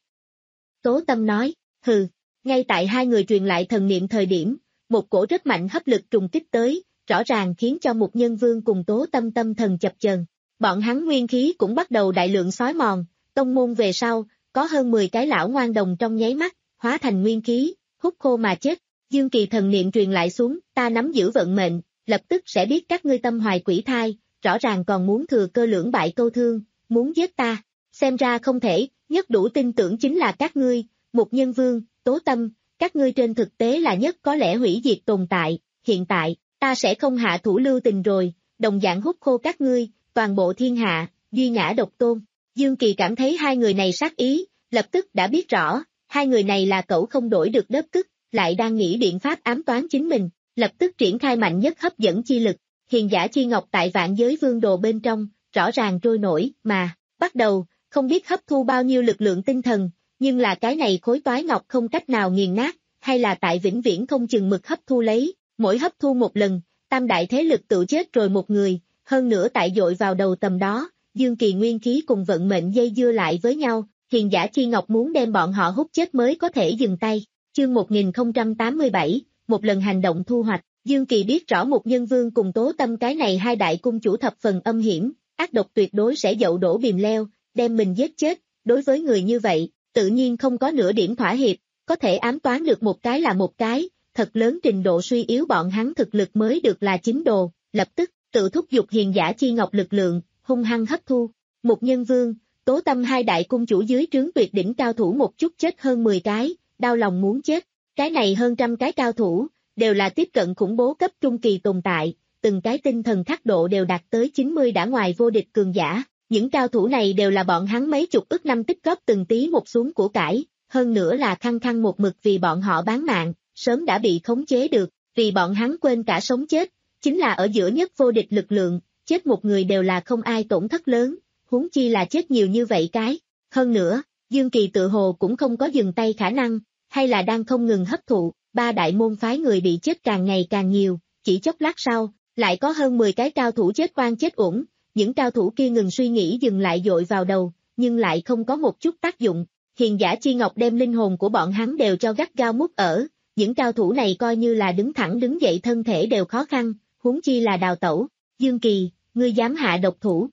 Tố Tâm nói, hừ, ngay tại hai người truyền lại thần niệm thời điểm, một cổ rất mạnh hấp lực trùng kích tới, rõ ràng khiến cho Một Nhân Vương cùng Tố Tâm tâm thần chập chờn. Bọn hắn nguyên khí cũng bắt đầu đại lượng xói mòn, tông môn về sau, có hơn mười cái lão ngoan đồng trong nháy mắt, hóa thành nguyên khí, hút khô mà chết. Dương Kỳ thần niệm truyền lại xuống, ta nắm giữ vận mệnh, lập tức sẽ biết các ngươi tâm hoài quỷ thai, rõ ràng còn muốn thừa cơ lưỡng bại câu thương, muốn giết ta. Xem ra không thể, nhất đủ tin tưởng chính là các ngươi, Một Nhân Vương, Tố Tâm, các ngươi trên thực tế là nhất có lẽ hủy diệt tồn tại, hiện tại, ta sẽ không hạ thủ lưu tình rồi, đồng dạng hút khô các ngươi, toàn bộ thiên hạ, duy ngã độc tôn. Dương Kỳ cảm thấy hai người này sát ý, lập tức đã biết rõ, hai người này là cẩu không đổi được đớp cứt, lại đang nghĩ biện pháp ám toán chính mình, lập tức triển khai mạnh nhất hấp dẫn chi lực, hiền giả chi ngọc tại vạn giới vương đồ bên trong, rõ ràng trôi nổi, mà, bắt đầu, không biết hấp thu bao nhiêu lực lượng tinh thần, nhưng là cái này khối toái ngọc không cách nào nghiền nát, hay là tại vĩnh viễn không chừng mực hấp thu lấy, mỗi hấp thu một lần, tam đại thế lực tự chết rồi một người, hơn nữa tại dội vào đầu tầm đó, Dương Kỳ nguyên khí cùng vận mệnh dây dưa lại với nhau, hiền giả chi ngọc muốn đem bọn họ hút chết mới có thể dừng tay. Chương một nghìn không trăm tám mươi bảy, một lần hành động thu hoạch, Dương Kỳ biết rõ Một Nhân Vương cùng Tố Tâm cái này hai đại cung chủ thập phần âm hiểm, ác độc tuyệt đối sẽ dậu đổ bìm leo, đem mình giết chết, đối với người như vậy, tự nhiên không có nửa điểm thỏa hiệp, có thể ám toán được một cái là một cái, thật lớn trình độ suy yếu bọn hắn thực lực mới được là chính đồ, lập tức, tự thúc giục hiền giả chi ngọc lực lượng, hung hăng hấp thu. Một Nhân Vương, Tố Tâm hai đại cung chủ dưới trướng tuyệt đỉnh cao thủ một chút chết hơn mười cái, đau lòng muốn chết, cái này hơn trăm cái cao thủ, đều là tiếp cận khủng bố cấp trung kỳ tồn tại, từng cái tinh thần khắc độ đều đạt tới chín mươi đã ngoài vô địch cường giả, những cao thủ này đều là bọn hắn mấy chục ức năm tích góp từng tí một xuống của cải, hơn nữa là khăng khăng một mực vì bọn họ bán mạng, sớm đã bị khống chế được, vì bọn hắn quên cả sống chết, chính là ở giữa nhất vô địch lực lượng, chết một người đều là không ai tổn thất lớn, huống chi là chết nhiều như vậy cái, hơn nữa, Dương Kỳ tự hồ cũng không có dừng tay khả năng, hay là đang không ngừng hấp thụ, ba đại môn phái người bị chết càng ngày càng nhiều, chỉ chốc lát sau, lại có hơn mười cái cao thủ chết oan chết uổng, những cao thủ kia ngừng suy nghĩ dừng lại dội vào đầu, nhưng lại không có một chút tác dụng, hiền giả chi ngọc đem linh hồn của bọn hắn đều cho gắt gao mút ở, những cao thủ này coi như là đứng thẳng đứng dậy thân thể đều khó khăn, huống chi là đào tẩu, Dương Kỳ, ngươi dám hạ độc thủ.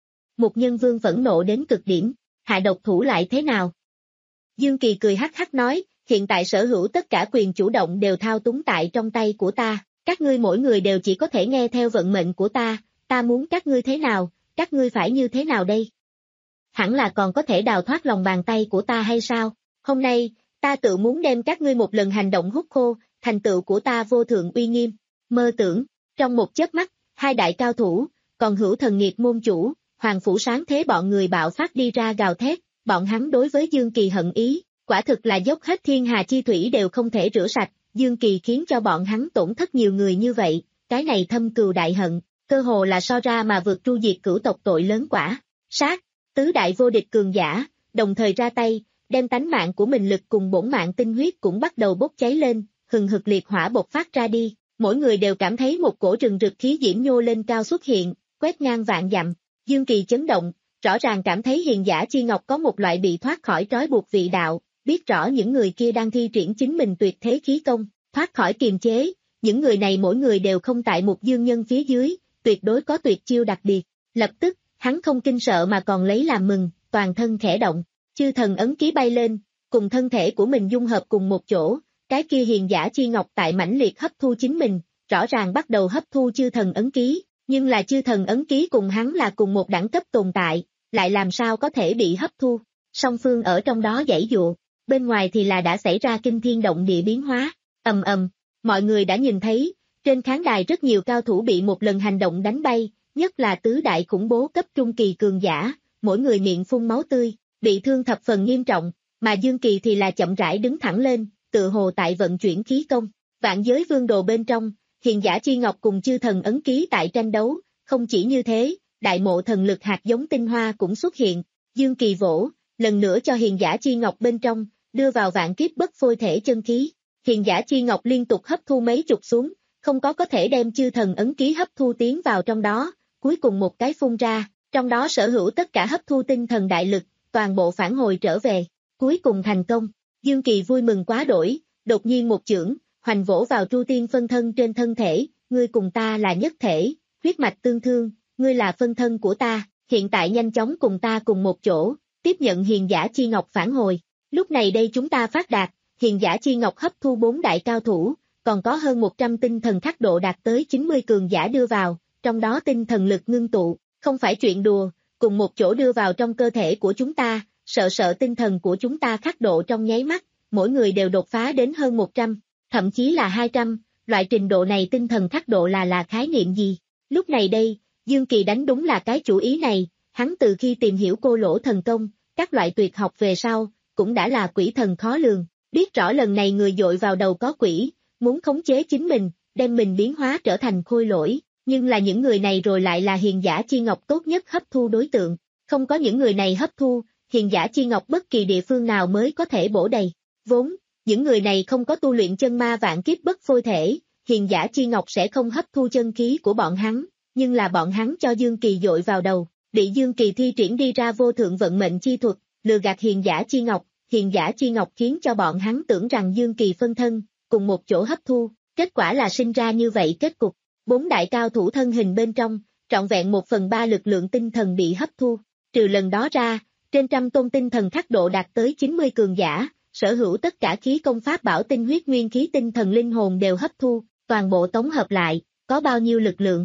Một Nhân Vương phẫn nộ đến cực điểm, hạ độc thủ lại thế nào? Dương Kỳ cười hắc hắc nói, hiện tại sở hữu tất cả quyền chủ động đều thao túng tại trong tay của ta, các ngươi mỗi người đều chỉ có thể nghe theo vận mệnh của ta, ta muốn các ngươi thế nào, các ngươi phải như thế nào đây? Hẳn là còn có thể đào thoát lòng bàn tay của ta hay sao? Hôm nay, ta tự muốn đem các ngươi một lần hành động hút khô, thành tựu của ta vô thượng uy nghiêm, mơ tưởng, trong một chớp mắt, hai đại cao thủ, còn hữu thần nghiệt môn chủ, hoàng phủ sáng thế bọn người bạo phát đi ra gào thét, bọn hắn đối với Dương Kỳ hận ý, quả thực là dốc hết thiên hà chi thủy đều không thể rửa sạch, Dương Kỳ khiến cho bọn hắn tổn thất nhiều người như vậy, cái này thâm cừu đại hận, cơ hồ là so ra mà vượt tru diệt cửu tộc tội lớn quả, sát, tứ đại vô địch cường giả, đồng thời ra tay, đem tánh mạng của mình lực cùng bổn mạng tinh huyết cũng bắt đầu bốc cháy lên, hừng hực liệt hỏa bộc phát ra đi, mỗi người đều cảm thấy một cổ rừng rực khí diễm nhô lên cao xuất hiện, quét ngang vạn dặm, Dương Kỳ chấn động, rõ ràng cảm thấy hiền giả chi ngọc có một loại bị thoát khỏi trói buộc vị đạo, biết rõ những người kia đang thi triển chính mình tuyệt thế khí công, thoát khỏi kiềm chế, những người này mỗi người đều không tại một dương nhân phía dưới, tuyệt đối có tuyệt chiêu đặc biệt, lập tức, hắn không kinh sợ mà còn lấy làm mừng, toàn thân khẽ động, chư thần ấn ký bay lên, cùng thân thể của mình dung hợp cùng một chỗ, cái kia hiền giả chi ngọc tại mãnh liệt hấp thu chính mình, rõ ràng bắt đầu hấp thu chư thần ấn ký, nhưng là chư thần ấn ký cùng hắn là cùng một đẳng cấp tồn tại, lại làm sao có thể bị hấp thu, song phương ở trong đó giãy dụa, bên ngoài thì là đã xảy ra kinh thiên động địa biến hóa, ầm ầm, mọi người đã nhìn thấy, trên khán đài rất nhiều cao thủ bị một lần hành động đánh bay, nhất là tứ đại khủng bố cấp trung kỳ cường giả, mỗi người miệng phun máu tươi, bị thương thập phần nghiêm trọng, mà Dương Kỳ thì là chậm rãi đứng thẳng lên, tự hồ tại vận chuyển khí công, vạn giới vương đồ bên trong, hiền giả chi ngọc cùng chư thần ấn ký tại tranh đấu, không chỉ như thế, đại mộ thần lực hạt giống tinh hoa cũng xuất hiện, Dương Kỳ vỗ, lần nữa cho hiền giả chi ngọc bên trong, đưa vào vạn kiếp bất phôi thể chân khí, hiền giả chi ngọc liên tục hấp thu mấy chục xuống, không có có thể đem chư thần ấn ký hấp thu tiến vào trong đó, cuối cùng một cái phun ra, trong đó sở hữu tất cả hấp thu tinh thần đại lực, toàn bộ phản hồi trở về, cuối cùng thành công, Dương Kỳ vui mừng quá đổi, đột nhiên một chưởng, hoành vỗ vào Tru Tiên phân thân trên thân thể, ngươi cùng ta là nhất thể, huyết mạch tương thương, ngươi là phân thân của ta, hiện tại nhanh chóng cùng ta cùng một chỗ, tiếp nhận hiền giả chi ngọc phản hồi, lúc này đây chúng ta phát đạt, hiền giả chi ngọc hấp thu bốn đại cao thủ, còn có hơn một trăm tinh thần khắc độ đạt tới chín mươi cường giả đưa vào, trong đó tinh thần lực ngưng tụ, không phải chuyện đùa, cùng một chỗ đưa vào trong cơ thể của chúng ta, sợ sợ tinh thần của chúng ta khắc độ trong nháy mắt, mỗi người đều đột phá đến hơn một trăm, thậm chí là hai trăm, loại trình độ này tinh thần khắc độ là là khái niệm gì? Lúc này đây, Dương Kỳ đánh đúng là cái chủ ý này, hắn từ khi tìm hiểu cô lỗ thần công, các loại tuyệt học về sau, cũng đã là quỷ thần khó lường, biết rõ lần này người dội vào đầu có quỷ, muốn khống chế chính mình, đem mình biến hóa trở thành khôi lỗi, nhưng là những người này rồi lại là hiền giả chi ngọc tốt nhất hấp thu đối tượng, không có những người này hấp thu, hiền giả chi ngọc bất kỳ địa phương nào mới có thể bổ đầy, vốn, những người này không có tu luyện chân ma vạn kiếp bất phôi thể, hiền giả chi ngọc sẽ không hấp thu chân khí của bọn hắn, nhưng là bọn hắn cho Dương Kỳ dội vào đầu, bị Dương Kỳ thi triển đi ra vô thượng vận mệnh chi thuật, lừa gạt hiền giả chi ngọc, hiền giả chi ngọc khiến cho bọn hắn tưởng rằng Dương Kỳ phân thân, cùng một chỗ hấp thu, kết quả là sinh ra như vậy kết cục, bốn đại cao thủ thân hình bên trong, trọn vẹn một phần ba lực lượng tinh thần bị hấp thu, trừ lần đó ra, trên trăm tôn tinh thần khắc độ đạt tới chín mươi cường giả, sở hữu tất cả khí công pháp bảo tinh huyết nguyên khí tinh thần linh hồn đều hấp thu, toàn bộ tổng hợp lại, có bao nhiêu lực lượng.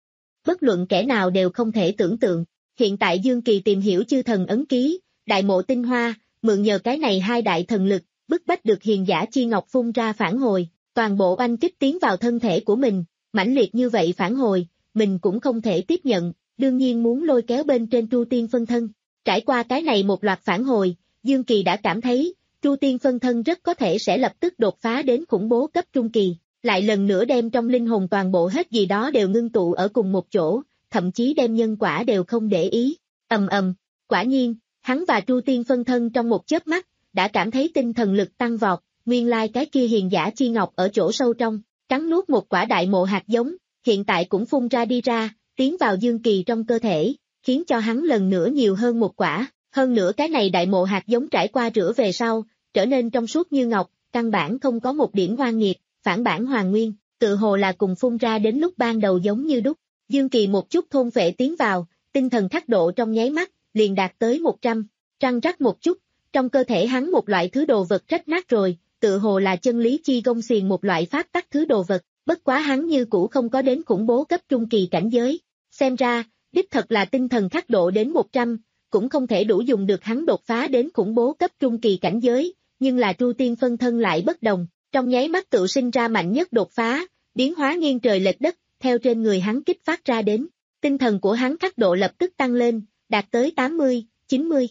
Bất luận kẻ nào đều không thể tưởng tượng, hiện tại Dương Kỳ tìm hiểu chư thần ấn ký, đại mộ tinh hoa, mượn nhờ cái này hai đại thần lực, bức bách được hiền giả chi ngọc phun ra phản hồi, toàn bộ oanh kích tiến vào thân thể của mình, mãnh liệt như vậy phản hồi, mình cũng không thể tiếp nhận, đương nhiên muốn lôi kéo bên trên Tru Tiên phân thân. Trải qua cái này một loạt phản hồi, Dương Kỳ đã cảm thấy, Tru Tiên phân thân rất có thể sẽ lập tức đột phá đến khủng bố cấp trung kỳ, lại lần nữa đem trong linh hồn toàn bộ hết gì đó đều ngưng tụ ở cùng một chỗ, thậm chí đem nhân quả đều không để ý. Ầm ầm, quả nhiên, hắn và Tru Tiên phân thân trong một chớp mắt, đã cảm thấy tinh thần lực tăng vọt, nguyên lai cái kia hiền giả chi ngọc ở chỗ sâu trong, cắn nuốt một quả đại mộ hạt giống, hiện tại cũng phun ra đi ra, tiến vào Dương Kỳ trong cơ thể, khiến cho hắn lần nữa nhiều hơn một quả, hơn nữa cái này đại mộ hạt giống trải qua rửa về sau, trở nên trong suốt như ngọc, căn bản không có một điểm oan nghiệt, phản bản hoàn nguyên, tự hồ là cùng phun ra đến lúc ban đầu giống như đúc. Dương Kỳ một chút thôn phệ tiến vào, tinh thần khắc độ trong nháy mắt, liền đạt tới một trăm, răng rắc một chút, trong cơ thể hắn một loại thứ đồ vật rách nát rồi, tự hồ là chân lý chi gông xiềng một loại pháp tắc thứ đồ vật, bất quá hắn như cũ không có đến khủng bố cấp trung kỳ cảnh giới. Xem ra, đích thật là tinh thần khắc độ đến một trăm, cũng không thể đủ dùng được hắn đột phá đến khủng bố cấp trung kỳ cảnh giới, nhưng là Tru Tiên phân thân lại bất đồng, trong nháy mắt tự sinh ra mạnh nhất đột phá, biến hóa nghiêng trời lệch đất, theo trên người hắn kích phát ra đến, tinh thần của hắn khắc độ lập tức tăng lên, đạt tới tám mươi, chín mươi.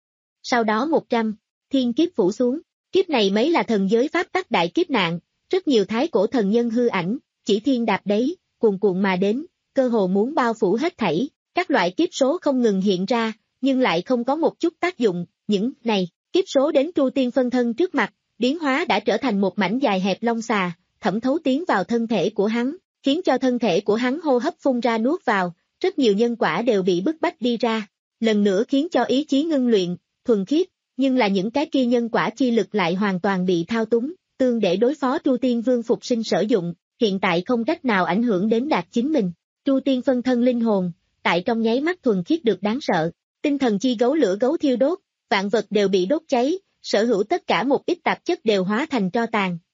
Sau đó một trăm, thiên kiếp phủ xuống, kiếp này mấy là thần giới pháp tắc đại kiếp nạn, rất nhiều thái cổ thần nhân hư ảnh, chỉ thiên đạp đấy, cuồn cuộn mà đến, cơ hồ muốn bao phủ hết thảy, các loại kiếp số không ngừng hiện ra, nhưng lại không có một chút tác dụng, những này, kiếp số đến Tru Tiên phân thân trước mặt, biến hóa đã trở thành một mảnh dài hẹp long xà, thẩm thấu tiến vào thân thể của hắn, khiến cho thân thể của hắn hô hấp phun ra nuốt vào, rất nhiều nhân quả đều bị bức bách đi ra, lần nữa khiến cho ý chí ngưng luyện, thuần khiết, nhưng là những cái kia nhân quả chi lực lại hoàn toàn bị thao túng, tương để đối phó Tru Tiên Vương phục sinh sử dụng, hiện tại không cách nào ảnh hưởng đến đạt chính mình. Tru Tiên phân thân linh hồn, tại trong nháy mắt thuần khiết được đáng sợ, tinh thần chi gấu lửa gấu thiêu đốt, vạn vật đều bị đốt cháy, sở hữu tất cả một ít tạp chất đều hóa thành tro tàn,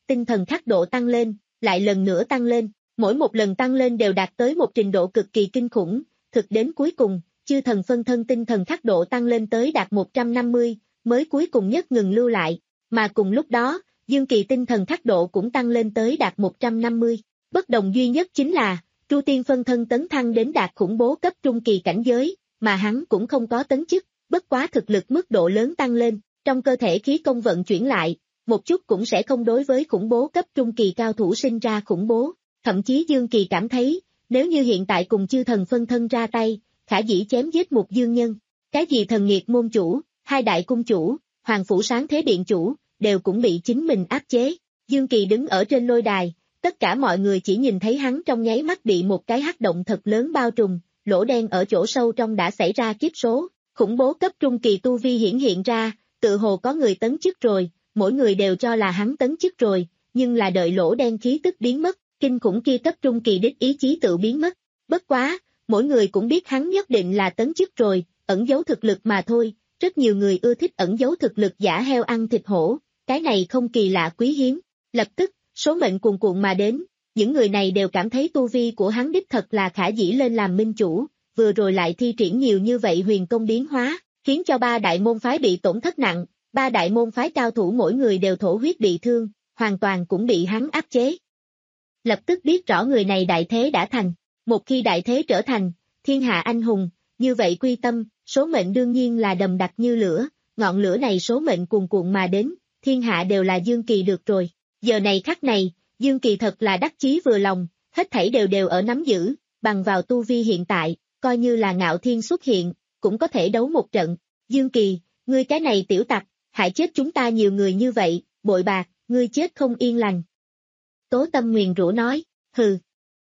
tinh thần khắc độ tăng lên, lại lần nữa tăng lên, mỗi một lần tăng lên đều đạt tới một trình độ cực kỳ kinh khủng, thực đến cuối cùng, chư thần phân thân tinh thần khắc độ tăng lên tới đạt một trăm năm mươi, mới cuối cùng nhất ngừng lưu lại, mà cùng lúc đó, Dương Kỳ tinh thần khắc độ cũng tăng lên tới đạt một trăm năm mươi. Bất đồng duy nhất chính là, Tru Tiên phân thân tấn thăng đến đạt khủng bố cấp trung kỳ cảnh giới, mà hắn cũng không có tấn chức, bất quá thực lực mức độ lớn tăng lên, trong cơ thể khí công vận chuyển lại, một chút cũng sẽ không đối với khủng bố cấp trung kỳ cao thủ sinh ra khủng bố, thậm chí Dương Kỳ cảm thấy, nếu như hiện tại cùng chư thần phân thân ra tay, khả dĩ chém giết một dương nhân, cái gì thần nghiệt môn chủ, hai đại cung chủ, hoàng phủ sáng thế điện chủ, đều cũng bị chính mình áp chế. Dương Kỳ đứng ở trên lôi đài, tất cả mọi người chỉ nhìn thấy hắn trong nháy mắt bị một cái hắc động thật lớn bao trùm, lỗ đen ở chỗ sâu trong đã xảy ra kiếp số, khủng bố cấp trung kỳ tu vi hiển hiện ra, tự hồ có người tấn chức rồi, mỗi người đều cho là hắn tấn chức rồi, nhưng là đợi lỗ đen khí tức biến mất, kinh khủng kia cấp trung kỳ đích ý chí tự biến mất. Bất quá, mỗi người cũng biết hắn nhất định là tấn chức rồi, ẩn giấu thực lực mà thôi, rất nhiều người ưa thích ẩn giấu thực lực giả heo ăn thịt hổ, cái này không kỳ lạ quý hiếm. Lập tức, số mệnh cuồn cuộn mà đến, những người này đều cảm thấy tu vi của hắn đích thật là khả dĩ lên làm minh chủ, vừa rồi lại thi triển nhiều như vậy huyền công biến hóa, khiến cho ba đại môn phái bị tổn thất nặng, ba đại môn phái cao thủ mỗi người đều thổ huyết bị thương, hoàn toàn cũng bị hắn áp chế. Lập tức biết rõ người này đại thế đã thành, một khi đại thế trở thành, thiên hạ anh hùng, như vậy quy tâm, số mệnh đương nhiên là đầm đặc như lửa, ngọn lửa này số mệnh cuồn cuộn mà đến, thiên hạ đều là Dương Kỳ được rồi. Giờ này khắc này, Dương Kỳ thật là đắc chí vừa lòng, hết thảy đều đều ở nắm giữ, bằng vào tu vi hiện tại, coi như là Ngạo Thiên xuất hiện, cũng có thể đấu một trận. Dương Kỳ, ngươi cái này tiểu tặc, hại chết chúng ta nhiều người như vậy, bội bạc, ngươi chết không yên lành. Tố Tâm nguyền rủa nói, hừ,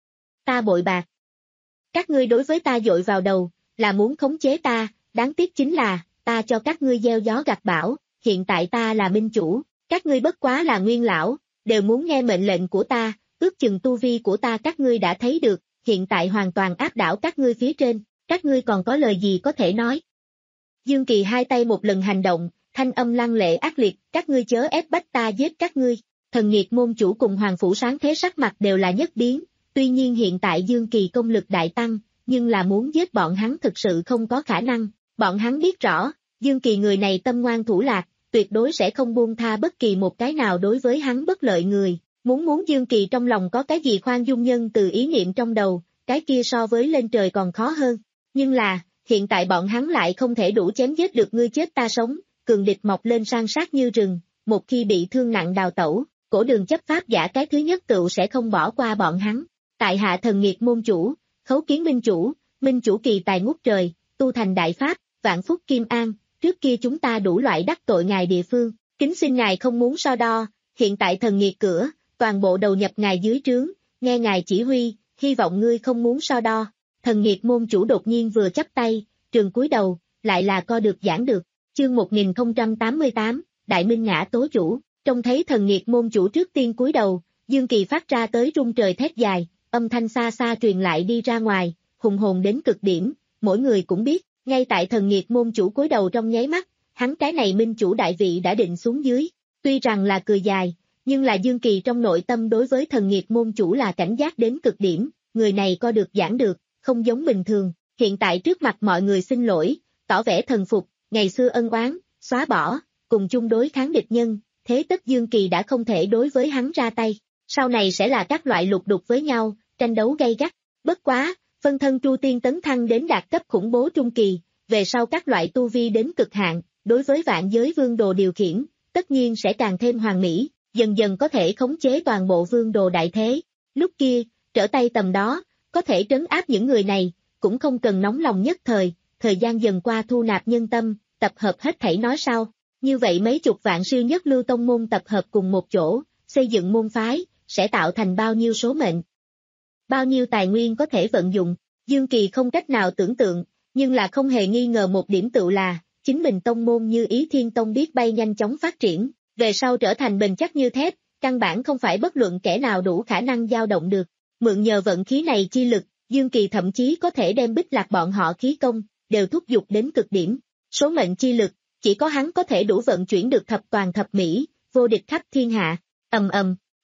ta bội bạc. Các ngươi đối với ta dội vào đầu, là muốn khống chế ta, đáng tiếc chính là, ta cho các ngươi gieo gió gặt bão, hiện tại ta là minh chủ, các ngươi bất quá là nguyên lão, đều muốn nghe mệnh lệnh của ta, ước chừng tu vi của ta các ngươi đã thấy được, hiện tại hoàn toàn áp đảo các ngươi phía trên, các ngươi còn có lời gì có thể nói. Dương Kỳ hai tay một lần hành động, thanh âm lăng lệ ác liệt, các ngươi chớ ép bách ta giết các ngươi. Thần Nghiệt môn chủ cùng Hoàng phủ sáng thế sắc mặt đều là nhất biến, tuy nhiên hiện tại Dương Kỳ công lực đại tăng, nhưng là muốn giết bọn hắn thực sự không có khả năng, bọn hắn biết rõ, Dương Kỳ người này tâm ngoan thủ lạc, tuyệt đối sẽ không buông tha bất kỳ một cái nào đối với hắn bất lợi người, muốn muốn Dương Kỳ trong lòng có cái gì khoan dung nhân từ ý niệm trong đầu, cái kia so với lên trời còn khó hơn, nhưng là, hiện tại bọn hắn lại không thể đủ chém giết được ngươi chết ta sống, cường địch mọc lên san sát như rừng, một khi bị thương nặng đào tẩu, cổ đường chấp pháp giả cái thứ nhất tựu sẽ không bỏ qua bọn hắn. Tại hạ Thần Nghiệt môn chủ, khấu kiến minh chủ, minh chủ kỳ tài ngút trời, tu thành đại pháp, vạn phúc kim an, trước kia chúng ta đủ loại đắc tội ngài địa phương, kính xin ngài không muốn so đo, hiện tại thần nghiệt cửa, toàn bộ đầu nhập ngài dưới trướng, nghe ngài chỉ huy, hy vọng ngươi không muốn so đo. Thần Nghiệt môn chủ đột nhiên vừa chắp tay, trường cúi đầu, lại là co được giảng được, chương một nghìn không trăm tám mươi tám, Đại Minh Ngã tố chủ, trông thấy Thần Nghiệt môn chủ trước tiên cúi đầu, Dương Kỳ phát ra tới rung trời thét dài, âm thanh xa xa truyền lại đi ra ngoài, hùng hồn đến cực điểm, mỗi người cũng biết, ngay tại Thần Nghiệt môn chủ cúi đầu trong nháy mắt, hắn cái này minh chủ đại vị đã định xuống dưới, tuy rằng là cười dài, nhưng là Dương Kỳ trong nội tâm đối với Thần Nghiệt môn chủ là cảnh giác đến cực điểm, người này co được giảng được, không giống bình thường, hiện tại trước mặt mọi người xin lỗi, tỏ vẻ thần phục, ngày xưa ân oán, xóa bỏ, cùng chung đối kháng địch nhân, thế tất Dương Kỳ đã không thể đối với hắn ra tay, sau này sẽ là các loại lục đục với nhau, tranh đấu gay gắt, bất quá, phân thân Tru Tiên tấn thăng đến đạt cấp khủng bố trung kỳ, về sau các loại tu vi đến cực hạn, đối với vạn giới vương đồ điều khiển, tất nhiên sẽ càng thêm hoàn mỹ, dần dần có thể khống chế toàn bộ vương đồ đại thế, lúc kia, trở tay tầm đó, có thể trấn áp những người này, cũng không cần nóng lòng nhất thời, thời gian dần qua thu nạp nhân tâm, tập hợp hết thảy nói sau, như vậy mấy chục vạn siêu nhất lưu tông môn tập hợp cùng một chỗ, xây dựng môn phái, sẽ tạo thành bao nhiêu số mệnh. Bao nhiêu tài nguyên có thể vận dụng, Dương Kỳ không cách nào tưởng tượng, nhưng là không hề nghi ngờ một điểm tựu là, chính mình tông môn như Ý Thiên Tông biết bay nhanh chóng phát triển, về sau trở thành bền chắc như thép, căn bản không phải bất luận kẻ nào đủ khả năng dao động được. Mượn nhờ vận khí này chi lực, Dương Kỳ thậm chí có thể đem Bích Lạc bọn họ khí công, đều thúc giục đến cực điểm. Số mệnh chi lực, chỉ có hắn có thể đủ vận chuyển được thập toàn thập mỹ, vô địch khắp thiên hạ. Ầm ầm,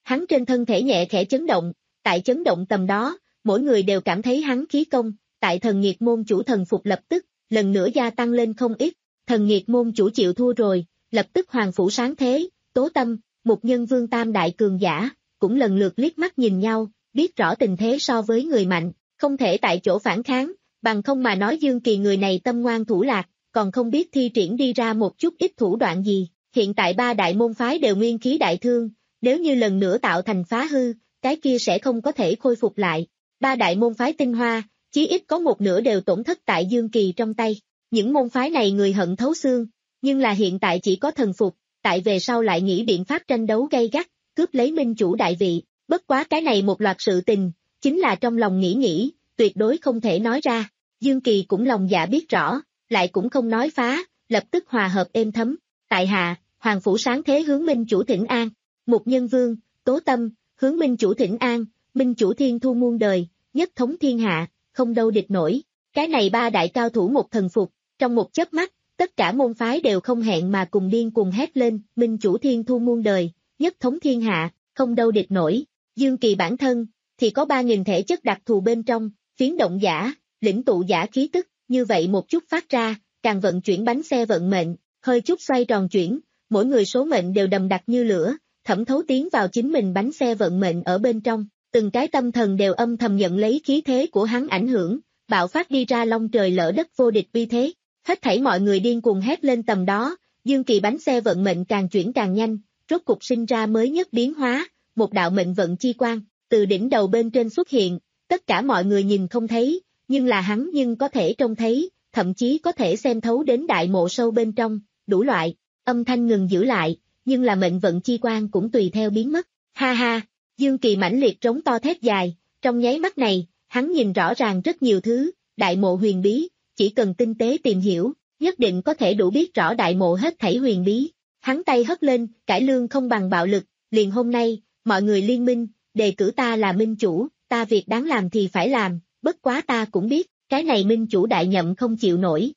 Hắn trên thân thể nhẹ khẽ chấn động, tại chấn động tầm đó, mỗi người đều cảm thấy hắn khí công, tại thần nghiệt môn chủ thần phục lập tức, lần nữa gia tăng lên không ít, thần nghiệt môn chủ chịu thua rồi, lập tức hoàng phủ sáng thế, Tố Tâm, Mục Nhân Vương tam đại cường giả, cũng lần lượt liếc mắt nhìn nhau, biết rõ tình thế so với người mạnh, không thể tại chỗ phản kháng, bằng không mà nói Dương Kỳ người này tâm ngoan thủ lạc, còn không biết thi triển đi ra một chút ít thủ đoạn gì, hiện tại ba đại môn phái đều nguyên khí đại thương, nếu như lần nữa tạo thành phá hư, cái kia sẽ không có thể khôi phục lại. Ba đại môn phái tinh hoa, chí ít có một nửa đều tổn thất tại Dương Kỳ trong tay. Những môn phái này người hận thấu xương, nhưng là hiện tại chỉ có thần phục, tại về sau lại nghĩ biện pháp tranh đấu gay gắt, cướp lấy minh chủ đại vị. Bất quá cái này một loạt sự tình, chính là trong lòng nghĩ nghĩ, tuyệt đối không thể nói ra. Dương Kỳ cũng lòng dạ biết rõ, lại cũng không nói phá, lập tức hòa hợp êm thấm. Tại hạ, Hoàng Phủ Sáng Thế hướng minh chủ thỉnh an, Mục Nhân Vương, Tố Tâm, hướng minh chủ thỉnh an, minh chủ thiên thu muôn đời, nhất thống thiên hạ, không đâu địch nổi. Cái này ba đại cao thủ một thần phục, trong một chớp mắt, tất cả môn phái đều không hẹn mà cùng điên cuồng hét lên, minh chủ thiên thu muôn đời, nhất thống thiên hạ, không đâu địch nổi. Dương Kỳ bản thân, thì có ba nghìn thể chất đặc thù bên trong, phiến động giả, lĩnh tụ giả khí tức, như vậy một chút phát ra, càng vận chuyển bánh xe vận mệnh, hơi chút xoay tròn chuyển, mỗi người số mệnh đều đầm đặc như lửa, thẩm thấu tiến vào chính mình bánh xe vận mệnh ở bên trong, từng cái tâm thần đều âm thầm nhận lấy khí thế của hắn ảnh hưởng, bạo phát đi ra long trời lỡ đất vô địch uy thế. Hết thảy mọi người điên cuồng hét lên tầm đó, Dương Kỳ bánh xe vận mệnh càng chuyển càng nhanh, rốt cục sinh ra mới nhất biến hóa, một đạo mệnh vận chi quang, từ đỉnh đầu bên trên xuất hiện, tất cả mọi người nhìn không thấy, nhưng là hắn nhưng có thể trông thấy, thậm chí có thể xem thấu đến đại mộ sâu bên trong, đủ loại, âm thanh ngừng giữ lại, nhưng là mệnh vận chi quang cũng tùy theo biến mất, ha ha, Dương Kỳ mãnh liệt trống to thét dài, trong nháy mắt này, hắn nhìn rõ ràng rất nhiều thứ, đại mộ huyền bí, chỉ cần tinh tế tìm hiểu, nhất định có thể đủ biết rõ đại mộ hết thảy huyền bí. Hắn tay hất lên, cải lương không bằng bạo lực, liền hôm nay, mọi người liên minh, đề cử ta là minh chủ, ta việc đáng làm thì phải làm, bất quá ta cũng biết, cái này minh chủ đại nhậm không chịu nổi.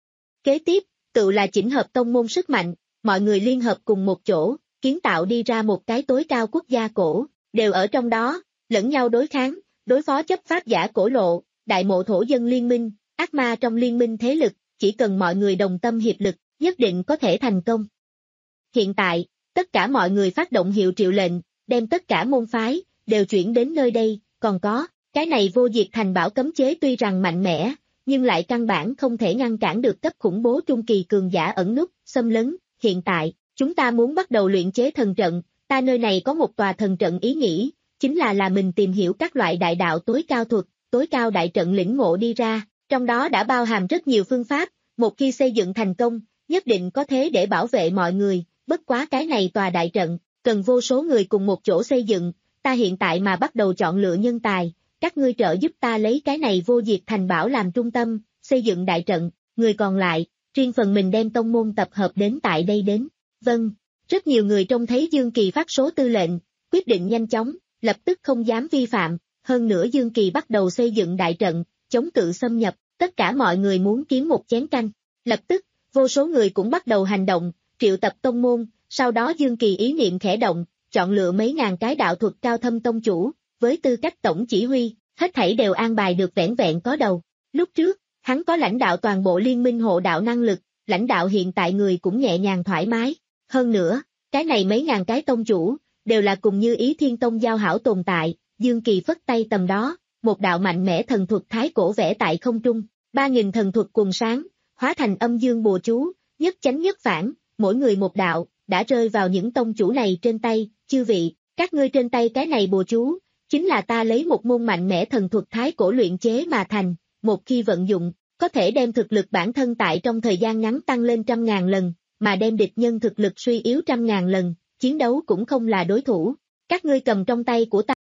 Kế tiếp, tự là chỉnh hợp tông môn sức mạnh, mọi người liên hợp cùng một chỗ, kiến tạo đi ra một cái tối cao quốc gia cổ, đều ở trong đó, lẫn nhau đối kháng, đối phó chấp pháp giả cổ lộ, đại mộ thổ dân liên minh, ác ma trong liên minh thế lực, chỉ cần mọi người đồng tâm hiệp lực, nhất định có thể thành công. Hiện tại, tất cả mọi người phát động hiệu triệu lệnh, đem tất cả môn phái, đều chuyển đến nơi đây, còn có, cái này vô diệt thành bảo cấm chế tuy rằng mạnh mẽ, nhưng lại căn bản không thể ngăn cản được cấp khủng bố trung kỳ cường giả ẩn núp, xâm lấn. Hiện tại, chúng ta muốn bắt đầu luyện chế thần trận, ta nơi này có một tòa thần trận ý nghĩ, chính là là mình tìm hiểu các loại đại đạo tối cao thuật, tối cao đại trận lĩnh ngộ đi ra, trong đó đã bao hàm rất nhiều phương pháp, một khi xây dựng thành công, nhất định có thế để bảo vệ mọi người, bất quá cái này tòa đại trận, cần vô số người cùng một chỗ xây dựng, ta hiện tại mà bắt đầu chọn lựa nhân tài, các ngươi trợ giúp ta lấy cái này vô diệt thành bảo làm trung tâm, xây dựng đại trận, người còn lại, riêng phần mình đem tông môn tập hợp đến tại đây đến. Vâng, rất nhiều người trông thấy Dương Kỳ phát số tư lệnh, quyết định nhanh chóng, lập tức không dám vi phạm, hơn nữa Dương Kỳ bắt đầu xây dựng đại trận, chống cự xâm nhập, tất cả mọi người muốn kiếm một chén canh. Lập tức, vô số người cũng bắt đầu hành động, triệu tập tông môn, sau đó Dương Kỳ ý niệm khẽ động, chọn lựa mấy ngàn cái đạo thuật cao thâm tông chủ, với tư cách tổng chỉ huy, hết thảy đều an bài được vẻn vẹn có đầu. Lúc trước, hắn có lãnh đạo toàn bộ liên minh hộ đạo năng lực, lãnh đạo hiện tại người cũng nhẹ nhàng thoải mái. Hơn nữa, cái này mấy ngàn cái tông chủ, đều là cùng như Ý Thiên Tông giao hảo tồn tại, Dương Kỳ phất tay tầm đó, một đạo mạnh mẽ thần thuật thái cổ vẽ tại không trung, ba nghìn thần thuật cùng sáng, hóa thành âm dương bùa chú, nhất chánh nhất phản, mỗi người một đạo, đã rơi vào những tông chủ này trên tay, chư vị, các ngươi trên tay cái này bùa chú, chính là ta lấy một môn mạnh mẽ thần thuật thái cổ luyện chế mà thành, một khi vận dụng, có thể đem thực lực bản thân tại trong thời gian ngắn tăng lên trăm ngàn lần, mà đem địch nhân thực lực suy yếu trăm ngàn lần, chiến đấu cũng không là đối thủ, các ngươi cầm trong tay của ta.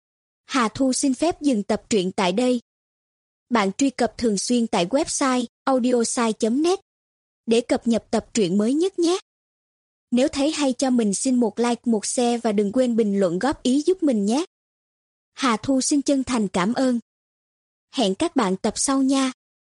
Hà Thu xin phép dừng tập truyện tại đây. Bạn truy cập thường xuyên tại website audiosai chấm net để cập nhật tập truyện mới nhất nhé. Nếu thấy hay cho mình xin một like, một share và đừng quên bình luận góp ý giúp mình nhé. Hà Thu xin chân thành cảm ơn. Hẹn các bạn tập sau nha.